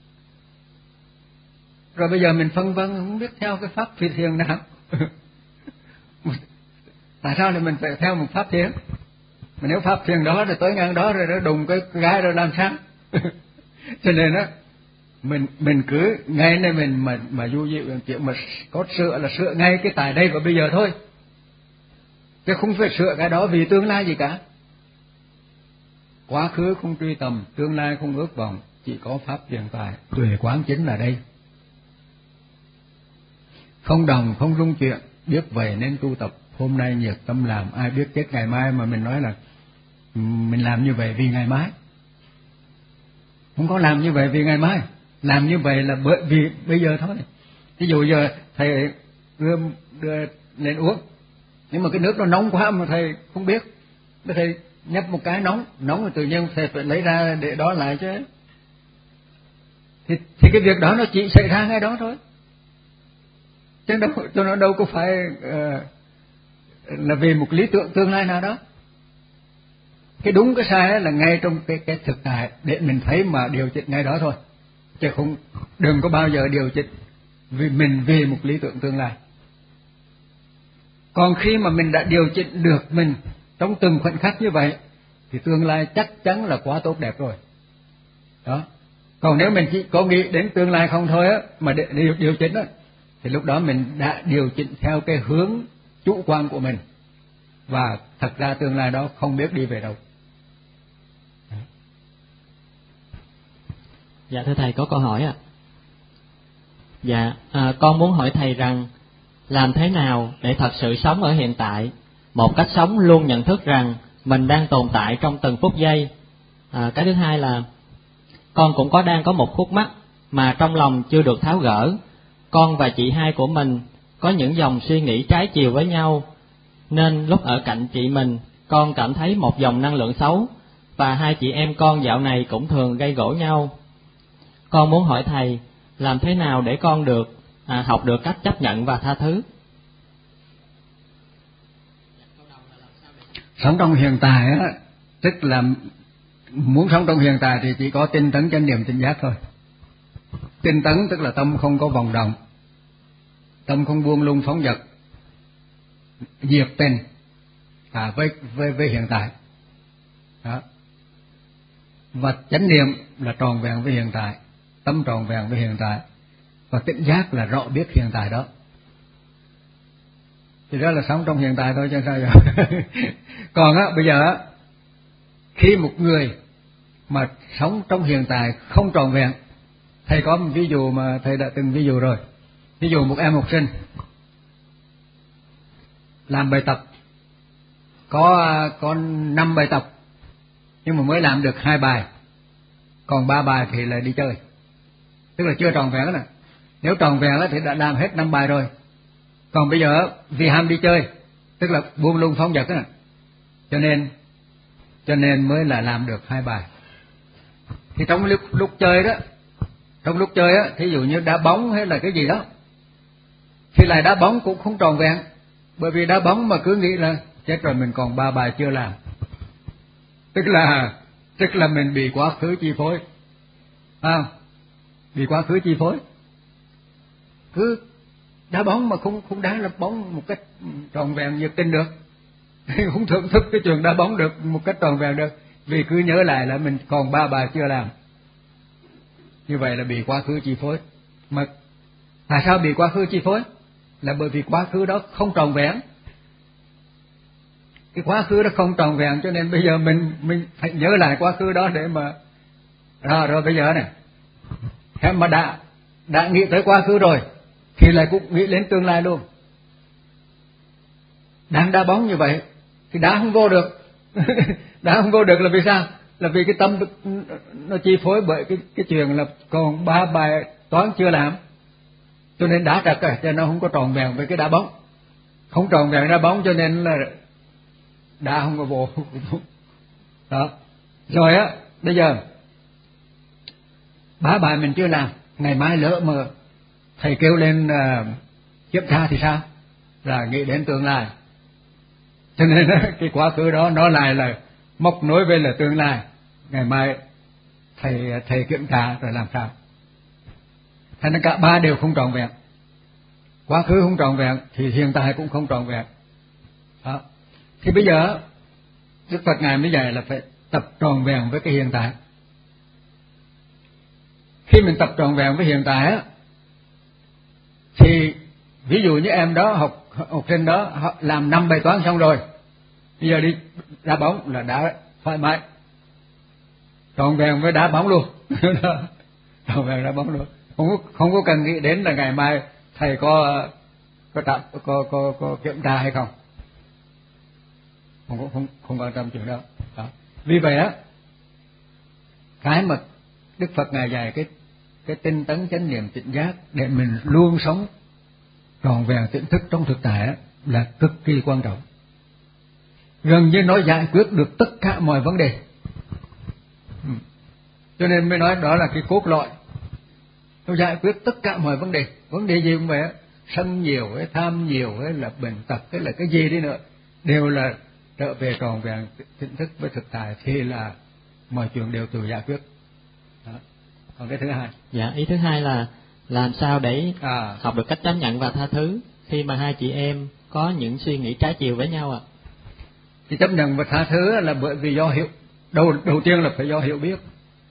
Rồi bây giờ mình phân vân không biết theo cái pháp phi thiền nào. Tại sao thì mình phải theo một pháp thiền? Mà nếu pháp thiền đó rồi tới ngang đó rồi nó đùng cái gái rồi làm sao? Cho nên đó mình mình cứ ngay đây mình mà mà du di uyển chuyển, mà có sửa là sửa ngay cái tại đây và bây giờ thôi, chứ không phải sửa cái đó vì tương lai gì cả. Quá khứ không truy tầm, tương lai không ước vọng, chỉ có pháp hiện tại, tuệ quán chính là đây. Không đồng không rung chuyện, biết vậy nên tu tập, hôm nay nhiệt tâm làm, ai biết chết ngày mai. Mà mình nói là mình làm như vậy vì ngày mai, không có làm như vậy vì ngày mai, làm như vậy là bởi vì bây giờ thôi. Ví dụ giờ thầy đưa, đưa lên uống, nhưng mà cái nước nó nóng quá mà thầy không biết, thầy nhấp một cái nóng nóng rồi tự nhiên thầy phải lấy ra để đó lại chứ. Thì, thì cái việc đó nó chỉ xảy ra ngay đó thôi, chứ đâu, cho nó đâu có phải uh, là vì một lý tưởng tương lai nào đó. cái đúng cái sai ấy là ngay trong cái cái thực tại để mình thấy mà điều chỉnh ngay đó thôi, chứ không đừng có bao giờ điều chỉnh vì mình vì một lý tưởng tương lai. Còn khi mà mình đã điều chỉnh được mình trong từng khoảnh khắc như vậy thì tương lai chắc chắn là quá tốt đẹp rồi. Đó. Còn nếu mình chỉ có nghĩ đến tương lai không thôi á, mà để điều, điều chỉnh á, thì lúc đó mình đã điều chỉnh theo cái hướng chủ quan của mình, và thật ra tương lai đó không biết đi về đâu. Dạ thưa thầy, có câu hỏi ạ. À. Dạ, à, con muốn hỏi thầy rằng làm thế nào để thật sự sống ở hiện tại, một cách sống luôn nhận thức rằng mình đang tồn tại trong từng phút giây. À, cái thứ hai là con cũng có đang có một khúc mắc mà trong lòng chưa được tháo gỡ. Con và chị hai của mình có những dòng suy nghĩ trái chiều với nhau, nên lúc ở cạnh chị mình, con cảm thấy một dòng năng lượng xấu, và hai chị em con dạo này cũng thường gây gổ nhau. Con muốn hỏi thầy làm thế nào để con được à, học được cách chấp nhận và tha thứ. Sống trong hiện tại á, tức là muốn sống trong hiện tại thì chỉ có tinh tấn chánh niệm tỉnh giác thôi. Tinh tấn tức là tâm không có vòng động, tâm không buông lung phóng dật, nhiệt tình à, với với với hiện tại. Đó. Và chánh niệm là tròn vẹn với hiện tại, tâm tròn vẹn với hiện tại, và tỉnh giác là rõ biết hiện tại đó. Thì đó là sống trong hiện tại thôi chứ sao vậy? Còn á bây giờ á, khi một người mà sống trong hiện tại không tròn vẹn, thầy có một ví dụ mà thầy đã từng ví dụ rồi. Ví dụ một em học sinh làm bài tập, có có năm bài tập nhưng mà mới làm được hai bài, còn ba bài thì là đi chơi, tức là chưa tròn vẹn đó nè. Nếu tròn vẹn thì đã làm hết năm bài rồi, còn bây giờ vì ham đi chơi, tức là buông lung phóng dật đó nè, cho nên cho nên mới là làm được hai bài. Thì trong lúc, lúc chơi đó, trong lúc chơi á, thí dụ như đá bóng hay là cái gì đó, thì lại đá bóng cũng không tròn vẹn, bởi vì đá bóng mà cứ nghĩ là chết rồi mình còn ba bài chưa làm, tức là tức là mình bị quá khứ chi phối, à, bị quá khứ chi phối. Cứ đá bóng mà không không đá là bóng một cách tròn vẹn nhiệt tình được, không thưởng thức cái chuyện đá bóng được một cách tròn vẹn được, vì cứ nhớ lại là mình còn ba bài chưa làm. Như vậy là bị quá khứ chi phối. Mà tại sao bị quá khứ chi phối? Là bởi vì quá khứ đó không tròn vẹn. Cái quá khứ đó không tròn vẹn, cho nên bây giờ mình mình phải nhớ lại quá khứ đó để mà rồi, rồi bây giờ này, thế mà đã đã nghĩ tới quá khứ rồi thì lại cũng nghĩ đến tương lai luôn. Đang đá bóng như vậy thì đá không vô được. Đá không vô được là vì sao? Là vì cái tâm nó chi phối bởi cái cái chuyện là còn ba bài toán chưa làm, cho nên đá trật rồi, cho nó không có tròn vẹn với cái đá bóng. Không tròn vẹn đá bóng cho nên là đá không có vô. Đó. Rồi á, bây giờ ba bài mình chưa làm, ngày mai lỡ mà thầy kêu lên uh, kiểm tra thì sao? Là nghĩ đến tương lai. Cho nên cái quá khứ đó nó lại là móc nối với là tương lai. Ngày mai thầy thầy kiểm tra rồi làm sao? Thành ra cả ba đều không tròn vẹn. Quá khứ không tròn vẹn thì hiện tại cũng không tròn vẹn. Đó. Thì bây giờ Đức Phật Ngài mới dạy là phải tập tròn vẹn với cái hiện tại. Khi mình tập tròn vẹn với hiện tại á, thì ví dụ như em đó học học sinh đó làm năm bài toán xong rồi, bây giờ đi đá bóng là đá thoải mái, tròn vẹn với đá bóng luôn. Tròn vẹn đá bóng luôn, không có, không có cần nghĩ đến là ngày mai thầy có có tập có có có kiểm tra hay không, không có không không quan tâm chuyện đó. Đó. Vì vậy á, cái mà Đức Phật Ngài dạy cái cái tinh tấn chánh niệm tỉnh giác để mình luôn sống tròn vẹn tỉnh thức trong thực tại á, là cực kỳ quan trọng. Gần như nó giải quyết được tất cả mọi vấn đề. Ừ. Cho nên mới nói đó là cái cốt lõi. Nó giải quyết tất cả mọi vấn đề. Vấn đề gì cũng vậy, sân nhiều hay tham nhiều hay là bệnh tật hay là cái gì đi nữa, đều là trở về tròn vẹn tỉnh thức với thực tại thì là mọi chuyện đều tự giải quyết. Đó. Còn cái thứ hai, dạ ý thứ hai là làm sao để à. học được cách chấp nhận và tha thứ khi mà hai chị em có những suy nghĩ trái chiều với nhau ạ? À? Thì chấp nhận và tha thứ là bởi vì do hiểu, đầu đầu tiên là phải do hiểu biết.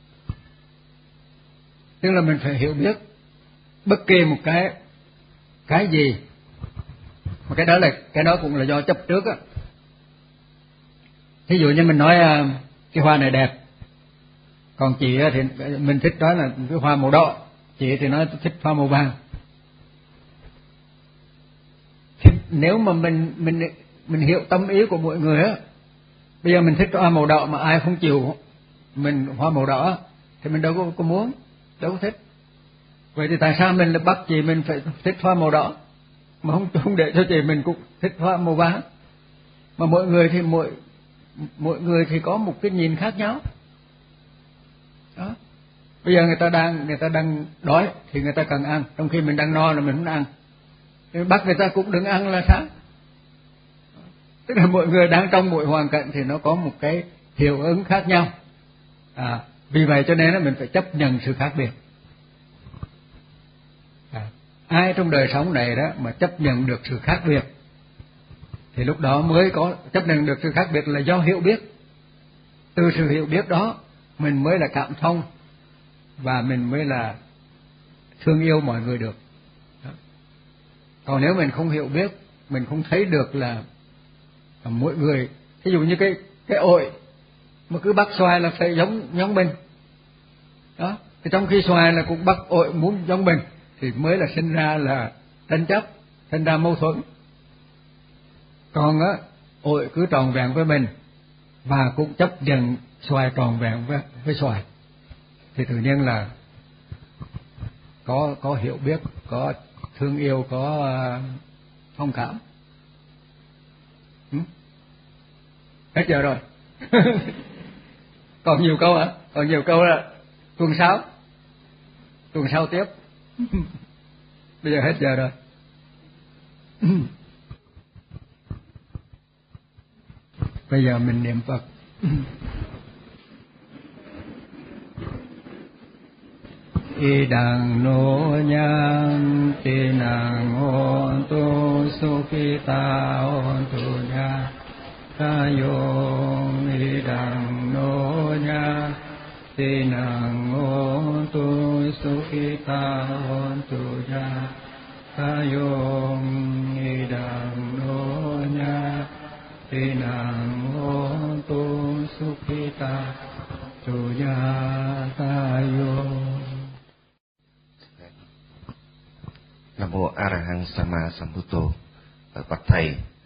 Tức là mình phải hiểu biết bất kỳ một cái cái gì, mà cái đó là cái đó cũng là do chấp trước á. Ví dụ như mình nói cái hoa này đẹp, còn chị thì mình thích đó là cái hoa màu đỏ, chị thì nói thích hoa màu vàng. Thì nếu mà mình mình mình hiểu tâm ý của mọi người á, bây giờ mình thích hoa màu đỏ mà ai không chịu mình hoa màu đỏ thì mình đâu có, có muốn, đâu có thích. Vậy thì tại sao mình lại bắt chị mình phải thích hoa màu đỏ mà không không để cho chị mình cũng thích hoa màu vàng? Mà mọi người thì mỗi mỗi người thì có một cái nhìn khác nhau. Đó. Bây giờ người ta đang người ta đang đói thì người ta cần ăn, trong khi mình đang no là mình không ăn. Thì bắt người ta cũng đừng ăn là sao? Tức là mọi người đang trong mỗi hoàn cảnh thì nó có một cái hiệu ứng khác nhau. À, vì vậy cho nên là mình phải chấp nhận sự khác biệt. À, ai trong đời sống này đó mà chấp nhận được sự khác biệt thì lúc đó mới có chấp nhận được sự khác biệt là do hiểu biết. Từ sự hiểu biết đó mình mới là cảm thông và mình mới là thương yêu mọi người được. Đó. Còn nếu mình không hiểu biết, mình không thấy được là mỗi người, ví dụ như cái cái ổi mà cứ bắt xoài là phải giống giống mình. Đó, thì trong khi xoài là cũng bắt ổi muốn giống mình thì mới là sinh ra là tranh chấp, sinh ra mâu thuẫn. Còn á, ổi cứ tròn vẹn với mình và cũng chấp nhận xoài tròn vẹn với, với xoài thì tự nhiên là có có hiểu biết, có thương yêu, có uh, thông cảm. Ừ? Hết giờ rồi. Còn nhiều câu hả? Còn nhiều câu là tuần sau. Tuần sau tiếp. Bây giờ hết giờ rồi. Bây giờ mình niệm Phật. Y đằng nô nhang ti nàng hôn tu sukhita hôn tu nha ta yong y đằng nô nhang ti nàng hôn tu sukhita hôn tu nha ta yong y đằng nô nhang ti nàng hôn tu sukhita tu nha ta yong. Nam mô A Ra Hằng Sama Sambuddho. Bạch thầy,